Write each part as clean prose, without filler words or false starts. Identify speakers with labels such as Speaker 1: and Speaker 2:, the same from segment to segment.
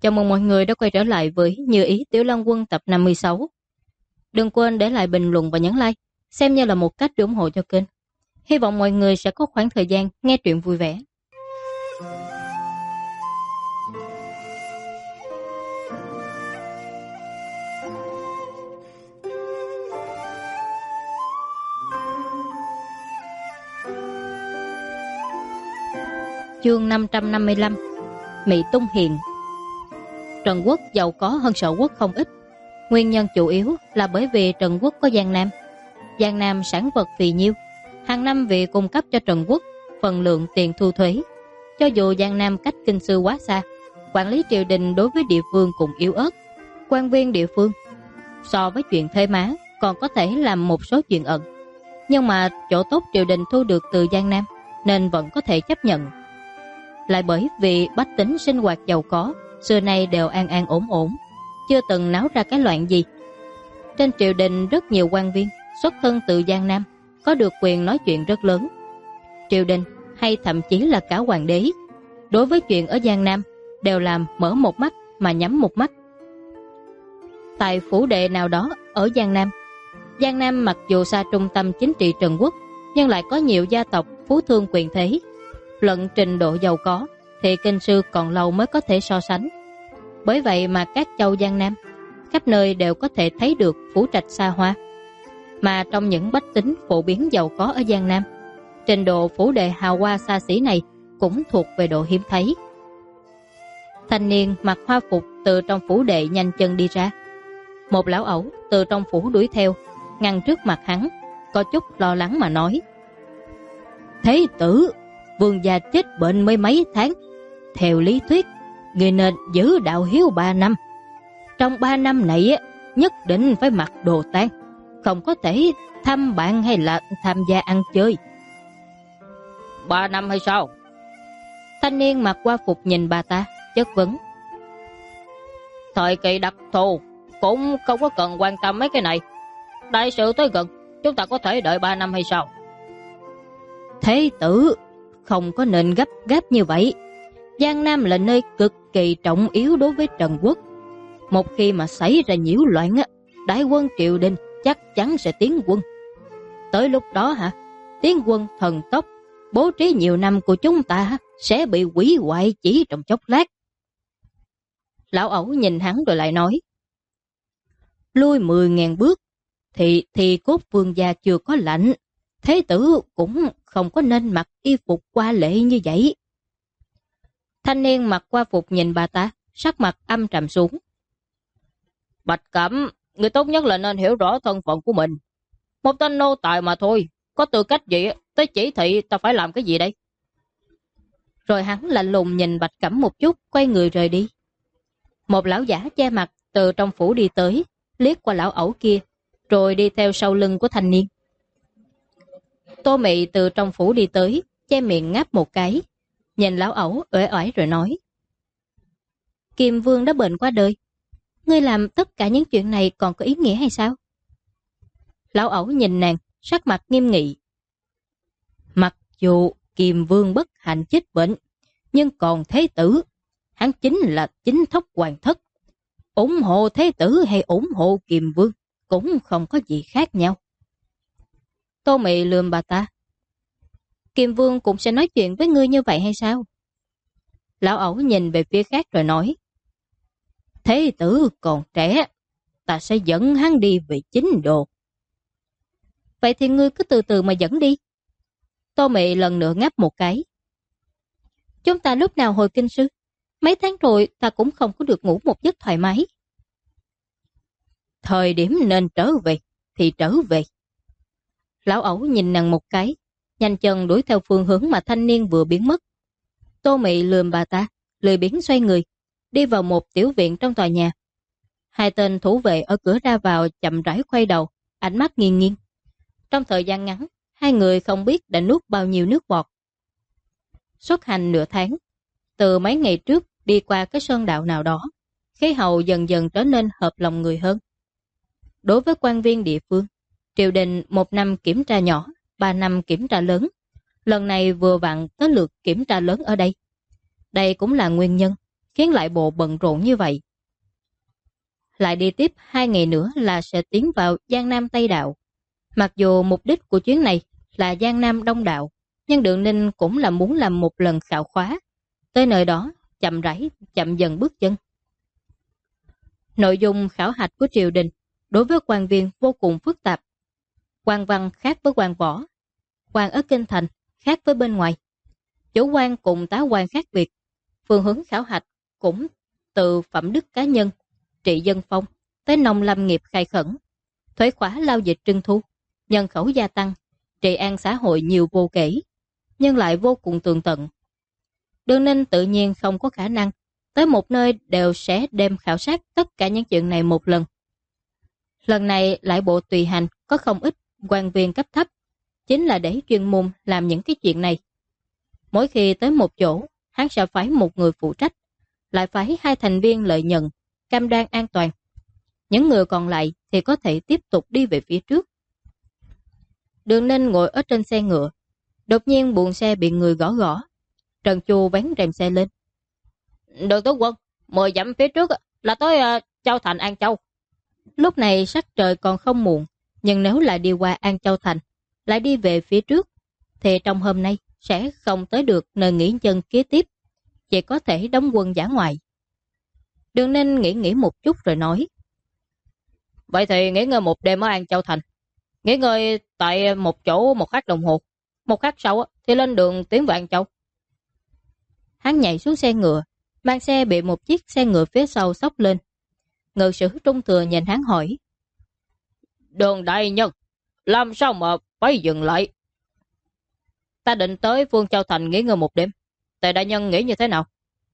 Speaker 1: Chào mừng mọi người đã quay trở lại với Như Ý Tiểu Long Quân tập 56. Đừng quên để lại bình luận và nhấn like, xem như là một cách để ủng hộ cho kênh. Hy vọng mọi người sẽ có khoảng thời gian nghe truyện vui vẻ. Chương 555. Mỹ Tung Hiền. Trần Quốc giàu có hơn Sở Quốc không ít. Nguyên nhân chủ yếu là bởi vì Trần Quốc có Giang Nam. Giang Nam sản vật phì nhiêu, hàng năm vì cung cấp cho Trần Quốc phần lượng tiền thu thuế. Cho dù Giang Nam cách kinh sư quá xa, quản lý triều đình đối với địa phương cũng yếu ớt. Quan viên địa phương so với chuyện thuế má còn có thể làm một số chuyện ẩn, nhưng mà chỗ tốt triều đình thu được từ Giang Nam nên vẫn có thể chấp nhận. Lại bởi vì bách tính sinh hoạt giàu có, xưa nay đều an an ổn ổn, chưa từng náo ra cái loạn gì. Trên triều đình rất nhiều quan viên xuất thân từ Giang Nam, có được quyền nói chuyện rất lớn. Triều đình hay thậm chí là cả hoàng đế, đối với chuyện ở Giang Nam đều làm mở một mắt mà nhắm một mắt. Tại phủ đệ nào đó ở Giang Nam mặc dù xa trung tâm chính trị Trần Quốc, nhưng lại có nhiều gia tộc phú thương quyền thế. Luận trình độ giàu có thì kinh sư còn lâu mới có thể so sánh. Bởi vậy mà các châu Giang Nam khắp nơi đều có thể thấy được phủ trạch xa hoa. Mà trong những bách tính phổ biến giàu có ở Giang Nam, trình độ phủ đệ hào hoa xa xỉ này cũng thuộc về độ hiếm thấy. Thanh niên mặc hoa phục từ trong phủ đệ nhanh chân đi ra. Một lão ẩu từ trong phủ đuổi theo, ngăn trước mặt hắn, có chút lo lắng mà nói: "Thế tử, vương gia chết bệnh mới mấy tháng. Theo lý thuyết, người nên giữ đạo hiếu 3 năm. Trong 3 năm này nhất định phải mặc đồ tang, không có thể thăm bạn hay là tham gia ăn chơi."
Speaker 2: 3 năm hay sao?
Speaker 1: Thanh niên mặc hoa phục nhìn bà ta, chất vấn.
Speaker 2: Thời kỳ đặc thù cũng không có cần quan tâm mấy cái này. Đại sự tới gần, chúng ta có thể đợi 3 năm hay sao?
Speaker 1: Thế tử, không có nên gấp gáp như vậy. Giang Nam là nơi cực kỳ trọng yếu đối với Trần Quốc. Một khi mà xảy ra nhiễu loạn, đại quân triều đình chắc chắn sẽ tiến quân. Tới lúc đó tiến quân thần tốc, bố trí nhiều năm của chúng ta sẽ bị hủy hoại chỉ trong chốc lát. Lão ẩu nhìn hắn rồi lại nói: "Lui 10.000 bước thì cốt vương gia chưa có lạnh. Thế tử cũng không có nên mặc y phục hoa lệ như vậy." Thanh niên mặc hoa phục nhìn bà ta, sắc mặt âm trầm xuống.
Speaker 2: Bạch Cẩm, người tốt nhất là nên hiểu rõ thân phận của mình. Một tên nô tài mà thôi, có tư cách gì tới chỉ thị ta phải làm cái gì đây?
Speaker 1: Rồi hắn lạnh lùng nhìn Bạch Cẩm một chút, quay người rời đi. Một lão giả che mặt từ trong phủ đi tới, liếc qua lão ẩu kia, rồi đi theo sau lưng của thanh niên. Tô Mị từ trong phủ đi tới, che miệng ngáp một cái, nhìn lão ẩu uể oải rồi nói: "Kiềm Vương đã bệnh qua đời, ngươi làm tất cả những chuyện này còn có ý nghĩa hay sao?" Lão ẩu nhìn nàng, sắc mặt nghiêm nghị. "Mặc dù Kiềm Vương bất hạnh chết bệnh, nhưng còn thế tử, hắn chính là chính thất hoàng thất. Ủng hộ thế tử hay ủng hộ Kiềm Vương cũng không có gì khác nhau." Tô Mị lườm bà ta: "Kiềm Vương cũng sẽ nói chuyện với ngươi như vậy hay sao?" Lão ẩu nhìn về phía khác rồi nói: "Thế tử còn trẻ, ta sẽ dẫn hắn đi về chính đồ." "Vậy thì ngươi cứ từ từ mà dẫn đi." Tô Mị lần nữa ngáp một cái. "Chúng ta lúc nào hồi kinh sư? Mấy tháng rồi ta cũng không có được ngủ một giấc thoải mái." "Thời điểm nên trở về thì trở về." Lão ẩu nhìn nàng một cái, nhanh chân đuổi theo phương hướng mà thanh niên vừa biến mất. Tô Mị lườm bà ta, lười biếng xoay người, đi vào một tiểu viện trong tòa nhà. Hai tên thủ vệ ở cửa ra vào chậm rãi quay đầu, ánh mắt nghiêng nghiêng. Trong thời gian ngắn, hai người không biết đã nuốt bao nhiêu nước bọt. Xuất hành nửa tháng, từ mấy ngày trước đi qua cái sơn đạo nào đó, khí hậu dần dần trở nên hợp lòng người hơn. Đối với quan viên địa phương, triều đình 1 năm kiểm tra nhỏ, 3 năm kiểm tra lớn. Lần này vừa vặn tới lượt kiểm tra lớn ở đây. Đây cũng là nguyên nhân khiến lại bộ bận rộn như vậy. Lại đi tiếp 2 ngày nữa là sẽ tiến vào Giang Nam Tây Đạo. Mặc dù mục đích của chuyến này là Giang Nam Đông Đạo, nhưng Đường Ninh cũng là muốn làm một lần khảo khóa. Tới nơi đó, chậm rãi, chậm dần bước chân. Nội dung khảo hạch của triều đình đối với quan viên vô cùng phức tạp. Quan văn khác với quan võ, quan ở kinh thành khác với bên ngoài. Chủ quan cùng tá quan khác biệt. Phương hướng khảo hạch cũng từ phẩm đức cá nhân, trị dân phong, tới nông lâm nghiệp khai khẩn, thuế khóa lao dịch trưng thu, nhân khẩu gia tăng, trị an xã hội nhiều vô kể, nhưng lại vô cùng tường tận. Đường Ninh tự nhiên không có khả năng tới một nơi đều sẽ đem khảo sát tất cả những chuyện này một lần. Lần này lại bộ tùy hành có không ít quan viên cấp thấp, chính là để chuyên môn làm những cái chuyện này. Mỗi khi tới một chỗ, hắn sẽ phái một người phụ trách, lại phái 2 thành viên lợi nhận, cam đoan an toàn. Những người còn lại thì có thể tiếp tục đi về phía trước. Đường Ninh ngồi ở trên xe ngựa, đột nhiên buồng xe bị người gõ gõ. Trần Chu vén rèm xe lên. Đường tướng quân, 10 dặm phía trước là tới Châu Thành An Châu. Lúc này sắc trời còn không muộn, nhưng nếu là đi qua An Châu Thành, lại đi về phía trước, thì trong hôm nay sẽ không tới được nơi nghỉ chân kế tiếp, chỉ có thể đóng quân dã ngoại. Đường Ninh nghĩ một chút rồi nói. Vậy thì nghỉ ngơi một đêm ở An Châu Thành. Nghỉ ngơi tại một chỗ 1 khắc đồng hồ. 1 khắc sau thì lên đường tiến vào An Châu. Hắn nhảy xuống xe ngựa, mang xe bị một chiếc xe ngựa phía sau xốc lên. Ngự sử Trung Thừa nhìn hắn hỏi. Đường đại nhân, làm sao mà phải dừng lại? Ta định tới Phương Châu Thành nghỉ ngơi một đêm. Tề đại nhân nghĩ như thế nào?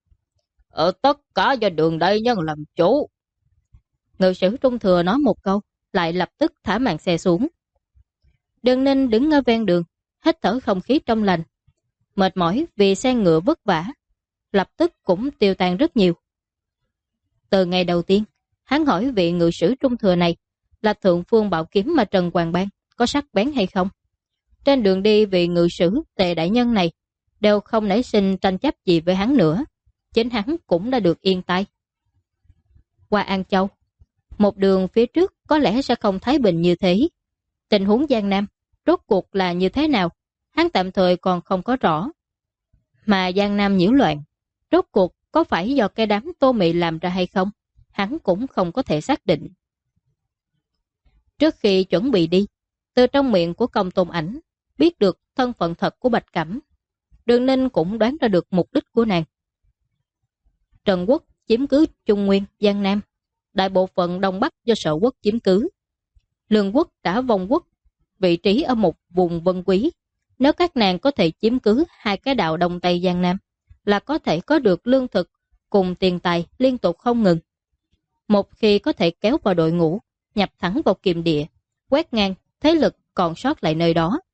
Speaker 1: Tất cả do Đường đại nhân làm chủ. Ngự sử Trung Thừa nói một câu, lại lập tức thả màn xe xuống. Đường Ninh đứng ở ven đường, hít thở không khí trong lành. Mệt mỏi vì xe ngựa vất vả, lập tức cũng tiêu tan rất nhiều. Từ ngày đầu tiên, hắn hỏi vị ngự sử Trung Thừa này là thượng phương bảo kiếm mà Trần Hoàng Bang có sắc bén hay không. Trên đường đi vị ngự sử Tề đại nhân này đều không nảy sinh tranh chấp gì với hắn nữa. Chính hắn cũng đã được yên tay. Qua An Châu, một đường phía trước có lẽ sẽ không thái bình như thế. Tình huống Giang Nam rốt cuộc là như thế nào, hắn tạm thời còn không có rõ. Mà Giang Nam nhiễu loạn, rốt cuộc có phải do cái đám Tô Mị làm ra hay không, hắn cũng không có thể xác định. Trước khi chuẩn bị đi, từ trong miệng của Công Tôn Ảnh biết được thân phận thật của Bạch Cẩm. Đường Ninh cũng đoán ra được mục đích của nàng. Trần Quốc chiếm cứ Trung Nguyên, Giang Nam, đại bộ phận Đông Bắc do Sở Quốc chiếm cứ. Lương Quốc đã vong quốc, vị trí ở một vùng vân quý. Nếu các nàng có thể chiếm cứ 2 cái đạo Đông Tây Giang Nam, là có thể có được lương thực cùng tiền tài liên tục không ngừng. Một khi có thể kéo vào đội ngũ, nhập thẳng vào Kiềm Địa, quét ngang thế lực còn sót lại nơi đó.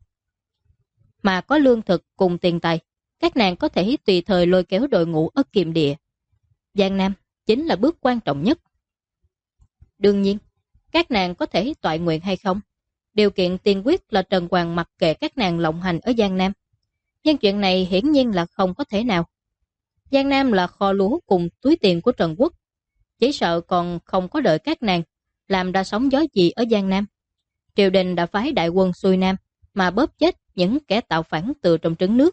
Speaker 1: Mà có lương thực cùng tiền tài, các nàng có thể tùy thời lôi kéo đội ngũ ở Kiềm Địa. Giang Nam chính là bước quan trọng nhất. Đương nhiên, các nàng có thể toại nguyện hay không, điều kiện tiên quyết là Trần Hoàng mặc kệ các nàng lộng hành ở Giang Nam. Nhưng chuyện này hiển nhiên là không có thể nào. Giang Nam là kho lúa cùng túi tiền của Trần Quốc. Chỉ sợ còn không có đợi các nàng làm ra sóng gió gì ở Giang Nam. Triều đình đã phái đại quân xuôi Nam mà bóp chết những kẻ tạo phản từ trong trứng nước.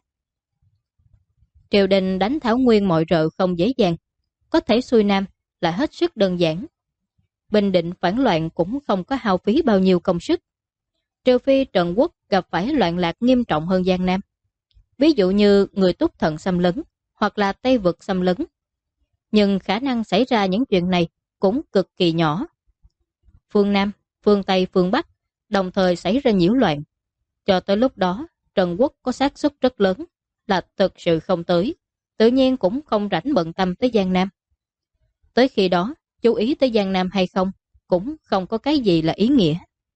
Speaker 1: Triều đình đánh Thảo Nguyên mọi rợ không dễ dàng. Có thể xuôi Nam là hết sức đơn giản. Bình định phản loạn cũng không có hao phí bao nhiêu công sức. Trừ phi Trần Quốc gặp phải loạn lạc nghiêm trọng hơn Giang Nam. Ví dụ như người Túc Thần xâm lấn hoặc là Tây Vực xâm lấn. Nhưng khả năng xảy ra những chuyện này cũng cực kỳ nhỏ. Phương Nam, phương Tây, phương Bắc đồng thời xảy ra nhiễu loạn. Cho tới lúc đó, Trần Quốc có xác suất rất lớn là thực sự không tới, tự nhiên cũng không rảnh bận tâm tới Giang Nam. Tới khi đó, chú ý tới Giang Nam hay không, cũng không có cái gì là ý nghĩa.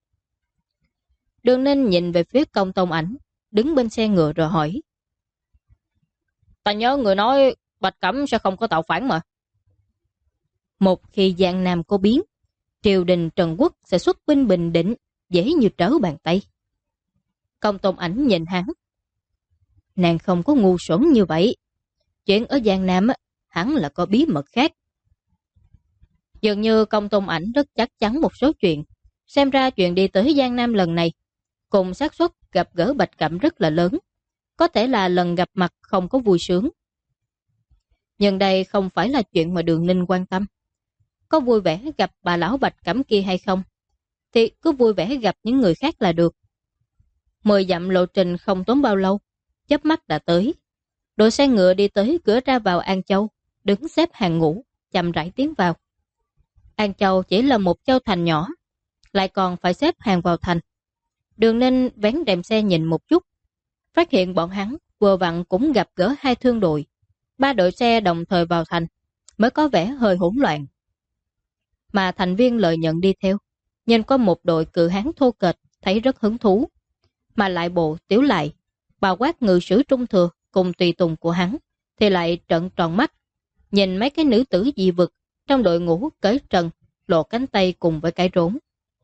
Speaker 1: Đường Ninh nhìn về phía Công Tôn Ảnh, đứng bên xe ngựa rồi hỏi. Ta nhớ người nói Bạch Cẩm sẽ không có tạo phản mà. Một khi Giang Nam có biến, triều đình Trần Quốc sẽ xuất binh bình định, dễ như trở bàn tay. Công Tôn Ảnh nhìn hắn. Nàng không có ngu xuẩn như vậy. Chuyện ở Giang Nam hẳn là có bí mật khác. Dường như Công Tôn Ảnh rất chắc chắn một số chuyện. Xem ra chuyện đi tới Giang Nam lần này, cùng xác suất gặp gỡ Bạch Cẩm rất là lớn. Có thể là lần gặp mặt không có vui sướng. Nhưng đây không phải là chuyện mà Đường Ninh quan tâm. Có vui vẻ gặp bà lão Bạch Cẩm kia hay không, thì cứ vui vẻ gặp những người khác là được. 10 dặm lộ trình không tốn bao lâu, chớp mắt đã tới. Đội xe ngựa đi tới cửa ra vào An Châu, đứng xếp hàng ngũ, chậm rãi tiến vào. An Châu chỉ là một châu thành nhỏ, lại còn phải xếp hàng vào thành. Đường Ninh vén rèm xe nhìn một chút, phát hiện bọn hắn vừa vặn cũng gặp gỡ 2 thương đội. 3 đội xe đồng thời vào thành, mới có vẻ hơi hỗn loạn. Mà thành viên lợi nhận đi theo, nhìn có một đội cự hán thô kệch, thấy rất hứng thú. Mà lại bộ Tiểu Lại, bao quát ngự sử Trung Thừa cùng tùy tùng của hắn, thì lại trợn tròn mắt, nhìn mấy cái nữ tử dị vực trong đội ngũ cởi trần, lộ cánh tay cùng với cái rốn.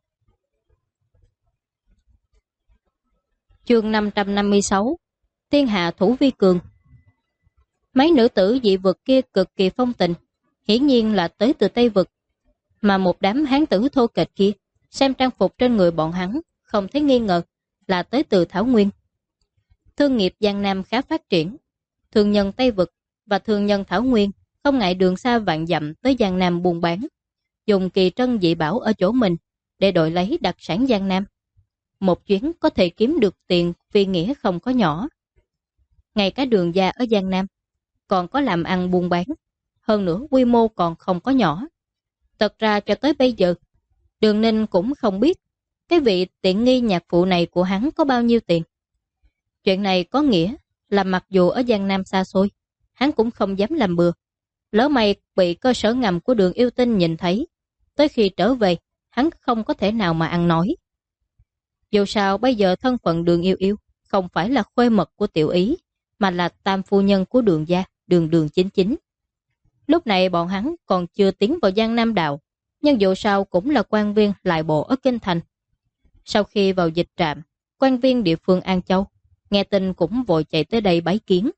Speaker 1: Chương 556 Thiên hạ thủ vi cường. Mấy nữ tử dị vực kia cực kỳ phong tình, hiển nhiên là tới từ Tây Vực. Mà một đám hán tử thô kệch kia, xem trang phục trên người bọn hắn, không thấy nghi ngờ là tới từ Thảo Nguyên. Thương nghiệp Giang Nam khá phát triển. Thương nhân Tây Vực và thương nhân Thảo Nguyên không ngại đường xa vạn dặm tới Giang Nam buôn bán, dùng kỳ trân dị bảo ở chỗ mình để đổi lấy đặc sản Giang Nam. Một chuyến có thể kiếm được tiền vì nghĩa không có nhỏ. Ngay cả Đường gia ở Giang Nam còn có làm ăn buôn bán, hơn nữa quy mô còn không có nhỏ. Thật ra cho tới bây giờ, Đường Ninh cũng không biết cái vị tiện nghi nhạc phụ này của hắn có bao nhiêu tiền. Chuyện này có nghĩa là mặc dù ở Giang Nam xa xôi, hắn cũng không dám làm bừa. Lỡ may bị cơ sở ngầm của Đường Yêu Tinh nhìn thấy, tới khi trở về, hắn không có thể nào mà ăn nói. Dù sao bây giờ thân phận Đường Yêu Yêu không phải là khuê mật của Tiểu Ý, mà là tam phu nhân của Đường gia, Đường Chính Chính. Lúc này bọn hắn còn chưa tiến vào Giang Nam đạo, nhưng dù sao cũng là quan viên lại bộ ở Kinh Thành. Sau khi vào dịch trạm, quan viên địa phương An Châu nghe tin cũng vội chạy tới đây bái kiến.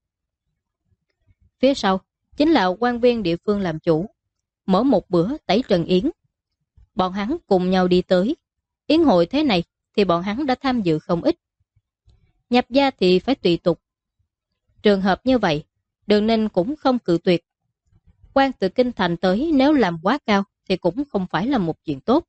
Speaker 1: Phía sau chính là quan viên địa phương làm chủ, mở một bữa tẩy trần yến. Bọn hắn cùng nhau đi tới. Yến hội thế này thì bọn hắn đã tham dự không ít. Nhập gia thì phải tùy tục. Trường hợp như vậy, Đường Ninh cũng không cự tuyệt. Quan từ Kinh Thành tới nếu làm quá cao thì cũng không phải là một chuyện tốt.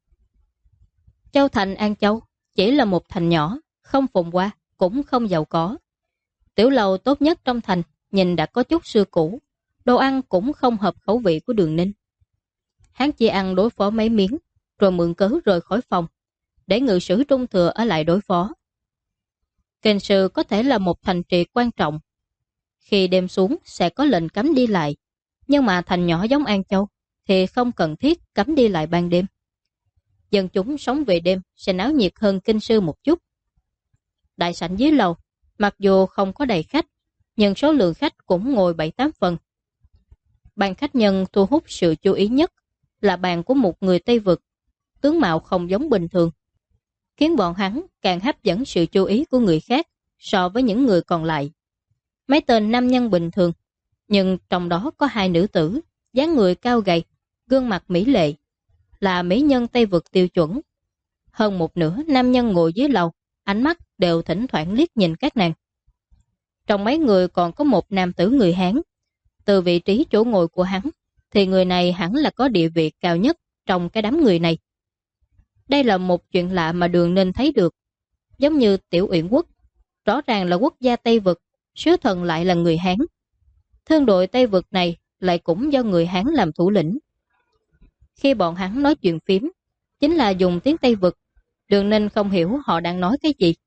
Speaker 1: Châu thành An Châu chỉ là một thành nhỏ, không phồn hoa, cũng không giàu có. Tiểu lầu tốt nhất trong thành, nhìn đã có chút xưa cũ, đồ ăn cũng không hợp khẩu vị của Đường Ninh. Hắn chỉ ăn đối phó mấy miếng, rồi mượn cớ rời khỏi phòng, để ngự sử Trung Thừa ở lại đối phó. Kinh Sư có thể là một thành trì quan trọng. Khi đêm xuống sẽ có lệnh cấm đi lại, nhưng mà thành nhỏ giống An Châu thì không cần thiết cấm đi lại ban đêm. Dân chúng sống về đêm sẽ náo nhiệt hơn Kinh Sư một chút. Đại sảnh dưới lầu, mặc dù không có đầy khách, nhưng số lượng khách cũng ngồi 7-8 phần. Bàn khách nhân thu hút sự chú ý nhất là bàn của một người Tây Vực, tướng mạo không giống bình thường, khiến bọn hắn càng hấp dẫn sự chú ý của người khác so với những người còn lại. Mấy tên nam nhân bình thường, nhưng trong đó có 2 nữ tử, dáng người cao gầy, gương mặt mỹ lệ, là mỹ nhân Tây Vực tiêu chuẩn. Hơn một nửa nam nhân ngồi dưới lầu, ánh mắt đều thỉnh thoảng liếc nhìn các nàng. Trong mấy người còn có một nam tử người Hán. Từ vị trí chỗ ngồi của hắn, thì người này hẳn là có địa vị cao nhất trong cái đám người này. Đây là một chuyện lạ mà Đường Ninh thấy được. Giống như Tiểu Uyển Quốc, rõ ràng là quốc gia Tây Vực, sứ thần lại là người Hán. Thương đội Tây Vực này lại cũng do người Hán làm thủ lĩnh. Khi bọn hắn nói chuyện phím, chính là dùng tiếng Tây Vực. Đường Ninh không hiểu họ đang nói cái gì.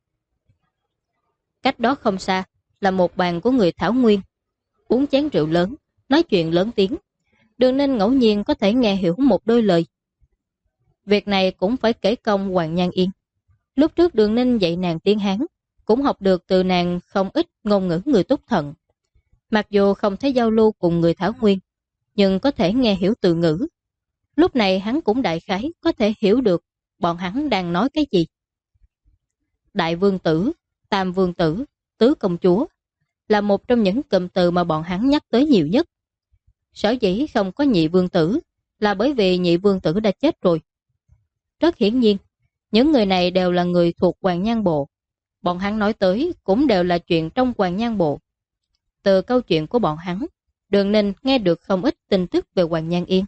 Speaker 1: Cách đó không xa là một bàn của người Thảo Nguyên, uống chén rượu lớn, nói chuyện lớn tiếng. Đường Ninh ngẫu nhiên có thể nghe hiểu một đôi lời. Việc này cũng phải kể công Hoàng Nhan Yên. Lúc trước Đường Ninh dạy nàng tiếng Hán, cũng học được từ nàng không ít ngôn ngữ người Túc Thận. Mặc dù không thể giao lưu cùng người Thảo Nguyên, nhưng có thể nghe hiểu từ ngữ. Lúc này hắn cũng đại khái có thể hiểu được bọn hắn đang nói cái gì. Đại vương tử, tam vương tử, tứ công chúa là một trong những cụm từ mà bọn hắn nhắc tới nhiều nhất. Sở dĩ không có nhị vương tử là bởi vì nhị vương tử đã chết rồi. Rất hiển nhiên, những người này đều là người thuộc Hoàng Nhan Bộ. Bọn hắn nói tới cũng đều là chuyện trong Hoàng Nhan Bộ. Từ câu chuyện của bọn hắn, Đường Ninh nghe được không ít tin tức về Hoàng Nhan Yên.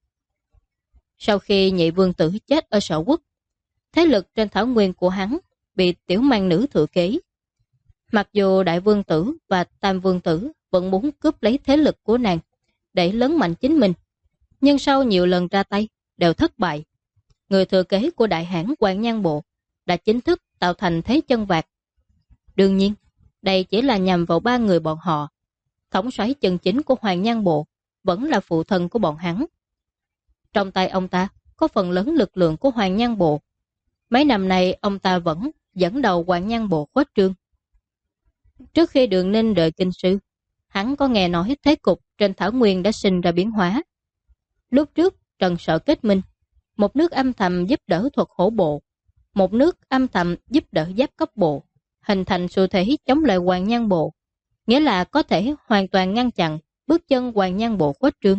Speaker 1: Sau khi nhị vương tử chết ở Sở Quốc, thế lực trên thảo nguyên của hắn bị tiểu mang nữ thừa kế. Mặc dù đại vương tử và tam vương tử vẫn muốn cướp lấy thế lực của nàng để lớn mạnh chính mình, nhưng sau nhiều lần ra tay đều thất bại. Người thừa kế của đại hãn Hoàng Nhan Bộ đã chính thức tạo thành thế chân vạc. Đương nhiên, đây chỉ là nhằm vào ba người bọn họ. Thống soái chân chính của Hoàng Nhan Bộ vẫn là phụ thân của bọn hắn. Trong tay ông ta có phần lớn lực lượng của Hoàng Nhan Bộ. Mấy năm nay ông ta vẫn dẫn đầu Hoàng Nhan Bộ khuếch trương. Trước khi Đường Ninh rời kinh sư, hắn có nghe nói thế cục trên thảo nguyên đã sinh ra biến hóa. Lúc trước Trần Sở kết minh, một nước âm thầm giúp đỡ thuật hổ bộ, một nước âm thầm giúp đỡ giáp cấp bộ, hình thành xu thế chống lại Hoàng Nhan Bộ, nghĩa là có thể hoàn toàn ngăn chặn bước chân Hoàng Nhan Bộ khuếch trương.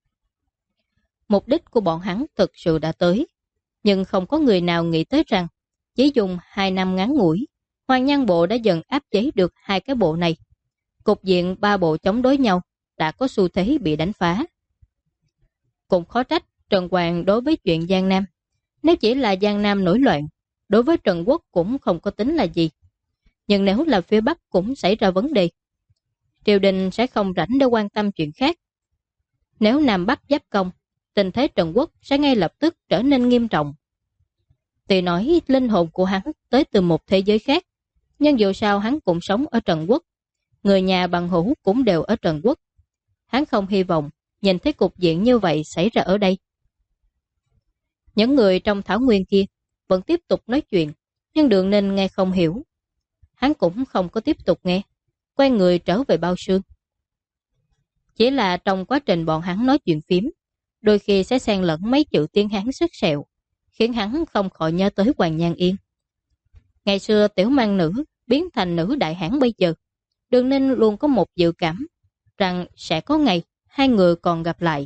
Speaker 1: Mục đích của bọn hắn thực sự đã tới, nhưng không có người nào nghĩ tới rằng chỉ dùng 2 năm ngắn ngủi, Hoàng Nhan Bộ đã dần áp chế được hai cái bộ này. Cục diện ba bộ chống đối nhau đã có xu thế bị đánh phá. Cũng khó trách Trần Hoàng đối với chuyện Giang Nam. Nếu chỉ là Giang Nam nổi loạn, đối với Trần Quốc cũng không có tính là gì. Nhưng nếu là phía Bắc cũng xảy ra vấn đề, triều đình sẽ không rảnh để quan tâm chuyện khác. Nếu Nam Bắc giáp công, tình thế Trần Quốc sẽ ngay lập tức trở nên nghiêm trọng. Tuy nói linh hồn của hắn tới từ một thế giới khác, nhưng dù sao hắn cũng sống ở Trần Quốc. Người nhà bằng hữu cũng đều ở Trần Quốc. Hắn không hy vọng nhìn thấy cục diện như vậy xảy ra ở đây. Những người trong thảo nguyên kia vẫn tiếp tục nói chuyện, nhưng Đường Ninh nghe không hiểu. Hắn cũng không có tiếp tục nghe, quay người trở về bao sương. Chỉ là trong quá trình bọn hắn nói chuyện phím, đôi khi sẽ xen lẫn mấy chữ tiếng Hán sức sẹo, khiến hắn không khỏi nhớ tới Hoàng Nhan Yên. Ngày xưa tiểu mang nữ biến thành nữ đại hãn bây giờ, Đường Ninh luôn có một dự cảm rằng sẽ có ngày hai người còn gặp lại.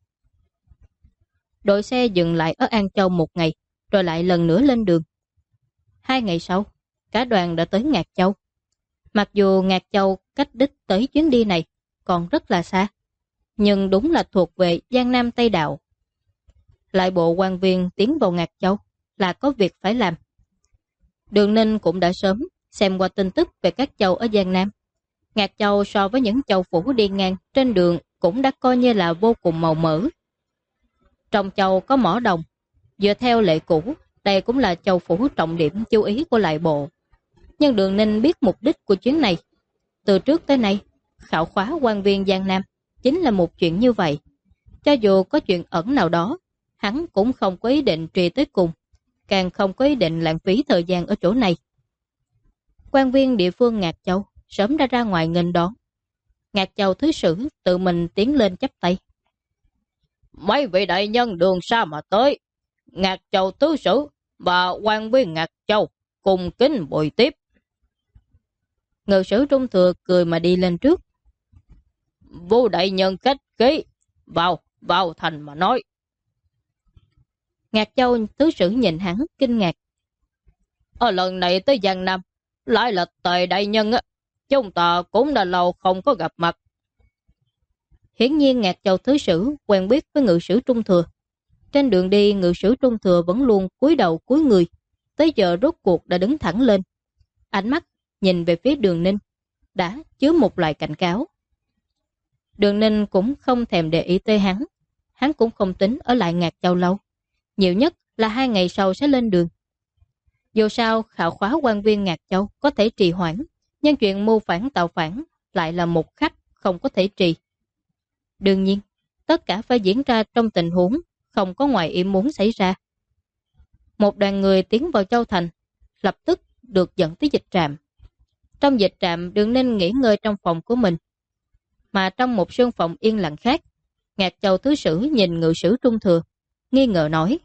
Speaker 1: Đội xe dừng lại ở An Châu một ngày, rồi lại lần nữa lên đường. 2 ngày sau, cả đoàn đã tới Ngạc Châu. Mặc dù Ngạc Châu cách đích tới chuyến đi này còn rất là xa, nhưng đúng là thuộc về Giang Nam Tây Đạo. Lại bộ quan viên tiến vào Ngạc Châu là có việc phải làm. Đường Ninh cũng đã sớm xem qua tin tức về các châu ở Giang Nam. Ngạc Châu so với những châu phủ đi ngang trên đường cũng đã coi như là vô cùng màu mỡ. Trong châu có mỏ đồng, dựa theo lệ cũ, đây cũng là châu phủ trọng điểm chú ý của lại bộ. Nhưng Đường Ninh biết mục đích của chuyến này. Từ trước tới nay, khảo khóa quan viên Giang Nam chính là một chuyện như vậy. Cho dù có chuyện ẩn nào đó, hắn cũng không có ý định truy tới cùng, càng không có ý định lãng phí thời gian ở chỗ này. Quan viên địa phương Ngạc Châu sớm đã ra ngoài nghênh đón. Ngạc Châu thứ sử tự mình tiến lên chắp tay. Mấy vị đại nhân đường xa mà tới, Ngạc Châu thứ sử và quan viên Ngạc Châu cùng kính bồi tiếp. Ngự sử Trung Thừa cười mà đi lên trước. Vô đại nhân khách khí, vào thành mà nói. Ngạc Châu thứ sử nhìn hắn kinh ngạc. Ở lần này tới Giang Nam, lại là Tề đại nhân á, chúng ta cũng đã lâu không có gặp mặt. Hiển nhiên Ngạc Châu thứ sử quen biết với ngự sử Trung Thừa. Trên đường đi, ngự sử Trung Thừa vẫn luôn cúi đầu cúi người, tới giờ rốt cuộc đã đứng thẳng lên. Ánh mắt nhìn về phía Đường Ninh đã chứa một loại cảnh cáo. Đường Ninh cũng không thèm để ý tới hắn. Hắn cũng không tính ở lại Ngạc Châu lâu, nhiều nhất là 2 ngày sau sẽ lên đường. Dù sao khảo khóa quan viên Ngạc Châu có thể trì hoãn, nhưng chuyện mưu phản tạo phản lại là một khắc không có thể trì. Đương nhiên, tất cả phải diễn ra trong tình huống không có ngoài ý muốn xảy ra. Một đoàn người tiến vào Châu Thành, lập tức được dẫn tới dịch trạm. Trong dịch trạm, Đường Ninh nghỉ ngơi trong phòng của mình. Mà trong một sương phòng yên lặng khác, Ngạc Châu thứ sử nhìn ngự sử Trung Thừa, nghi ngờ nói.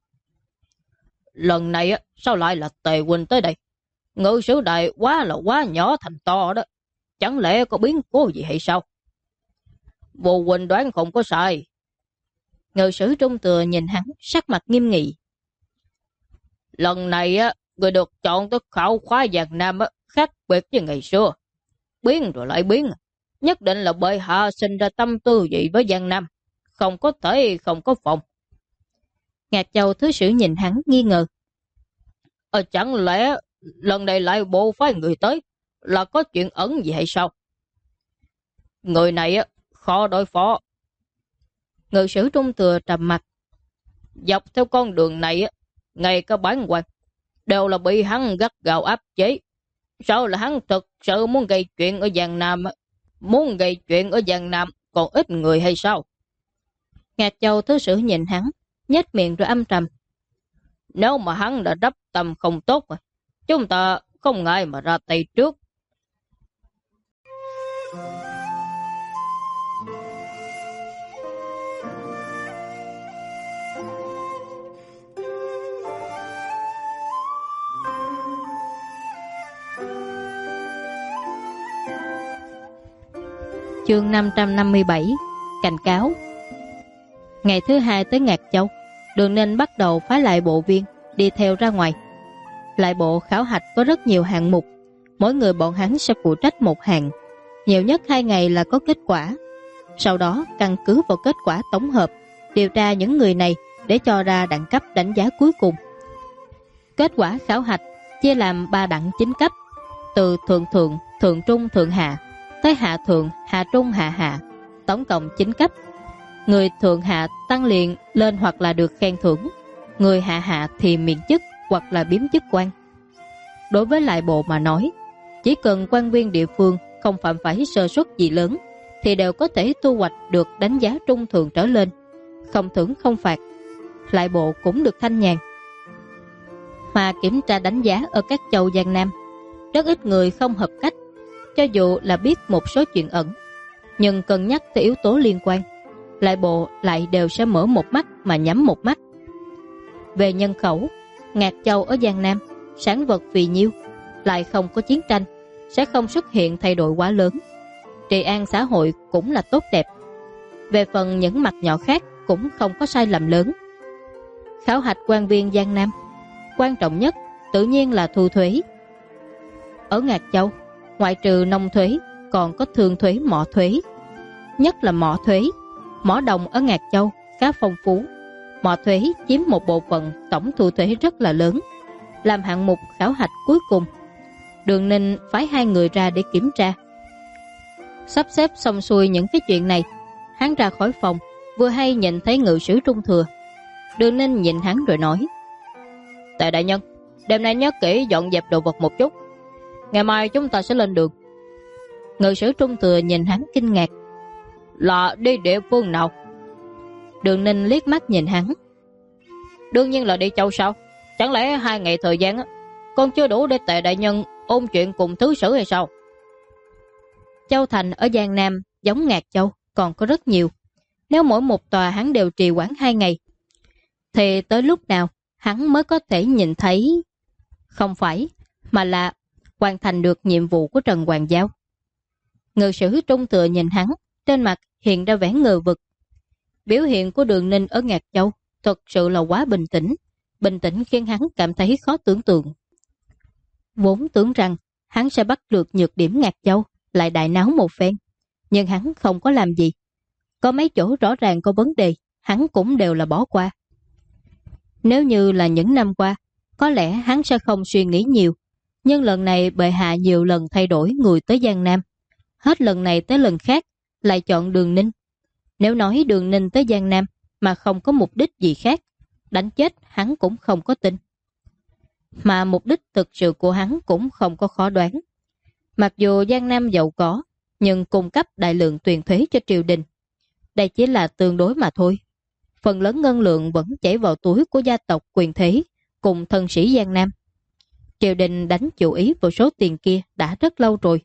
Speaker 1: Lần này sao lại là Tề huynh tới đây? Ngự sử đại quá nhỏ thành to đó. Chẳng lẽ có biến cố gì hay sao?
Speaker 2: Vô huynh đoán không có sai.
Speaker 1: Ngự sử Trung Thừa nhìn hắn sắc mặt nghiêm nghị.
Speaker 2: Lần này á, người được chọn tới khảo khóa Giang Nam á, khác biệt với ngày xưa. Biến rồi lại biến. Nhất định là bệ hạ sinh ra tâm tư gì với Giang Nam. Không có thể không có phòng.
Speaker 1: Ngạc Châu thứ sử nhìn hắn nghi ngờ.
Speaker 2: Chẳng lẽ lần này lại bộ phái người tới là có chuyện ẩn gì hay sao? Người này á, khó đối phó.
Speaker 1: Ngự sử Trung Thừa trầm mặt.
Speaker 2: Dọc theo con đường này á, ngay cả bán quan đều là bị hắn gắt gao áp chế. Sao là hắn thực sự muốn gây chuyện ở Giang Nam? Muốn gây chuyện ở Giang Nam còn ít người hay sao?
Speaker 1: Ngạc Châu thứ sử nhìn hắn, nhếch miệng rồi âm trầm.
Speaker 2: Nếu mà hắn đã đắp tâm không tốt rồi, chúng ta không ngại mà ra tay trước.
Speaker 1: Chương 557 Cảnh cáo. Ngày thứ hai tới Ngạc Châu, Đường Ninh bắt đầu phái lại bộ viên đi theo ra ngoài. Lại bộ khảo hạch có rất nhiều hạng mục, mỗi người bọn hắn sẽ phụ trách một hạng, nhiều nhất 2 ngày là có kết quả. Sau đó căn cứ vào kết quả tổng hợp, điều tra những người này để cho ra đẳng cấp đánh giá cuối cùng. Kết quả khảo hạch chia làm 3 đẳng chính cấp, từ thượng thượng, thượng trung, thượng hạ tới hạ thượng, hạ trung, hạ hạ, tổng cộng 9 cấp. Người thượng hạ tăng liền lên hoặc là được khen thưởng, người hạ hạ thì miễn chức hoặc là biếm chức quan. Đối với lại bộ mà nói, chỉ cần quan viên địa phương không phạm phải sơ suất gì lớn thì đều có thể thu hoạch được đánh giá trung thượng trở lên, không thưởng không phạt. Lại bộ cũng được thanh nhàn. Mà kiểm tra đánh giá ở các châu Giang Nam, rất ít người không hợp cách. Cho dù là biết một số chuyện ẩn, nhưng cân nhắc tới yếu tố liên quan, lại bộ lại đều sẽ mở một mắt mà nhắm một mắt. Về nhân khẩu, Ngạc Châu ở Giang Nam sản vật phì nhiêu, lại không có chiến tranh, sẽ không xuất hiện thay đổi quá lớn. Trị an xã hội cũng là tốt đẹp. Về phần những mặt nhỏ khác cũng không có sai lầm lớn. Khảo hạch quan viên Giang Nam, quan trọng nhất tự nhiên là thu thuế. Ở Ngạc Châu, ngoại trừ nông thuế, còn có thương thuế, mỏ thuế. Nhất là mỏ thuế, mỏ đồng ở Ngạc Châu khá phong phú. Mỏ thuế chiếm một bộ phận tổng thu thuế rất là lớn. Làm hạng mục khảo hạch cuối cùng, Đường Ninh phái 2 người ra để kiểm tra. Sắp xếp xong xuôi những cái chuyện này, hắn ra khỏi phòng, vừa hay nhìn thấy ngự sử Trung Thừa. Đường Ninh nhìn hắn rồi nói:
Speaker 2: Tề đại nhân, đêm nay nhớ kỹ dọn dẹp đồ vật một chút, ngày mai chúng ta sẽ lên đường.
Speaker 1: Ngự sử Trung Thừa nhìn hắn kinh ngạc:
Speaker 2: Là đi địa phương nào?
Speaker 1: Đường Ninh liếc mắt nhìn hắn:
Speaker 2: Đương nhiên là đi Châu sao? Chẳng lẽ 2 ngày thời gian còn chưa đủ để Tề đại nhân ôn chuyện cùng thứ sử hay sao?
Speaker 1: Châu thành ở Giang Nam giống Ngạc Châu còn có rất nhiều. Nếu mỗi một tòa hắn đều trì hoãn 2 ngày, thì tới lúc nào hắn mới có thể nhìn thấy, không phải, mà là hoàn thành được nhiệm vụ của Trần Hoàng Giao. Ngự sử Trung Thừa nhìn hắn, trên mặt hiện ra vẻ ngờ vực. Biểu hiện của Đường Ninh ở Ngạc Châu thật sự là quá bình tĩnh khiến hắn cảm thấy khó tưởng tượng. Vốn tưởng rằng hắn sẽ bắt được nhược điểm Ngạc Châu, lại đại náo một phen, nhưng hắn không có làm gì. Có mấy chỗ rõ ràng có vấn đề, hắn cũng đều là bỏ qua. Nếu như là những năm qua, có lẽ hắn sẽ không suy nghĩ nhiều, nhưng lần này bệ hạ nhiều lần thay đổi người tới Giang Nam, hết lần này tới lần khác lại chọn Đường Ninh. Nếu nói Đường Ninh tới Giang Nam mà không có mục đích gì khác, đánh chết hắn cũng không có tin. Mà mục đích thực sự của hắn cũng không có khó đoán. Mặc dù Giang Nam giàu có, nhưng cung cấp đại lượng tiền thuế cho triều đình. Đây chỉ là tương đối mà thôi. Phần lớn ngân lượng vẫn chảy vào túi của gia tộc quyền thế cùng thân sĩ Giang Nam. Triều đình đánh chủ ý vào số tiền kia đã rất lâu rồi.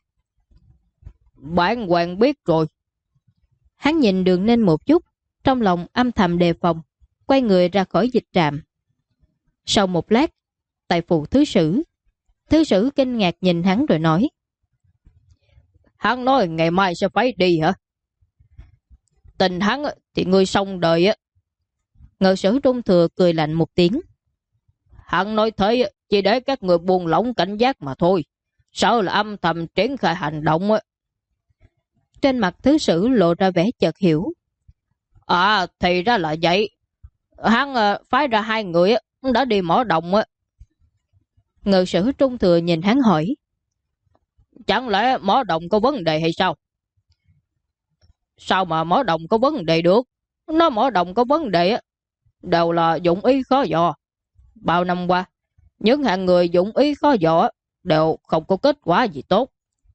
Speaker 2: Bản hoàng biết rồi.
Speaker 1: Hắn nhìn Đường Ninh một chút, trong lòng âm thầm đề phòng, quay người ra khỏi dịch trạm. Sau một lát, tại phủ thứ sử kinh ngạc nhìn hắn rồi nói:
Speaker 2: Hắn nói ngày mai sẽ phải đi hả? tình hắn thì ngươi xong đời á.
Speaker 1: Ngự sử Trung Thừa cười lạnh một tiếng.
Speaker 2: Hắn nói thế chỉ để các người buông lỏng cảnh giác mà thôi. Sợ là âm thầm triển khai hành động á.
Speaker 1: Trên mặt thứ sử lộ ra vẻ chợt hiểu.
Speaker 2: À thì ra là vậy. Hắn phái ra 2 người đã đi mỏ đồng á.
Speaker 1: Ngự sử Trung Thừa nhìn hắn hỏi.
Speaker 2: Chẳng lẽ mỏ đồng có vấn đề hay sao? Sao mà mỏ đồng có vấn đề được? Nó mỏ đồng có vấn đề á, đều là dụng ý khó dò. Bao năm qua, những hạng người dụng ý khó dò đều không có kết quả gì tốt.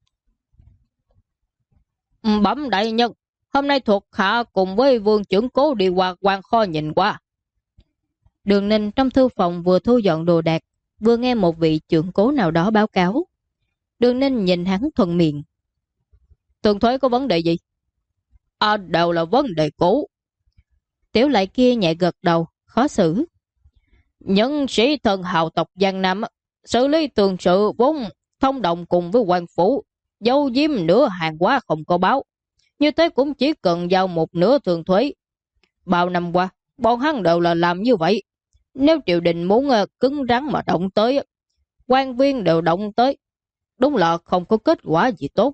Speaker 2: Bẩm đại nhân, hôm nay thuộc hạ cùng với vương trưởng cố đi qua quan kho nhìn qua.
Speaker 1: Đường Ninh trong thư phòng vừa thu dọn đồ đạc, vừa nghe một vị trưởng cố nào đó báo cáo. Đường Ninh nhìn hắn thuận miệng.
Speaker 2: Tường thuế có vấn đề gì? Đều là vấn đề cũ.
Speaker 1: Tiểu lại kia nhẹ gật đầu, khó xử.
Speaker 2: Những sĩ thần hào tộc Giang Nam xử lý tường sự vốn thông đồng cùng với quan phủ, dấu diếm nửa hàng hóa không có báo. Như thế cũng chỉ cần giao một nửa thường thuế. Bao năm qua, bọn hắn đều là làm như vậy. Nếu triều đình muốn cứng rắn mà động tới, quan viên đều động tới. Đúng là không có kết quả gì tốt.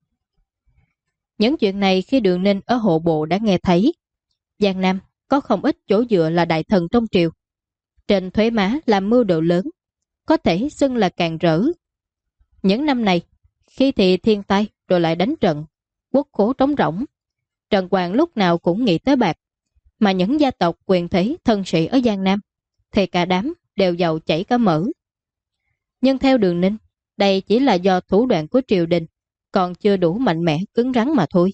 Speaker 1: Những chuyện này khi Đường Ninh ở hộ bộ đã nghe thấy. Giang Nam có không ít chỗ dựa là đại thần trong triều. Trên thuế má làm mưu đồ lớn, có thể xưng là càng rỡ. Những năm này, khi thì thiên tai rồi lại đánh trận, quốc khố trống rỗng. Trần Hoàng lúc nào cũng nghĩ tới bạc, mà những gia tộc quyền thế thân sĩ ở Giang Nam thì cả đám đều giàu chảy cả mỡ. Nhưng theo Đường Ninh, đây chỉ là do thủ đoạn của triều đình, còn chưa đủ mạnh mẽ cứng rắn mà thôi.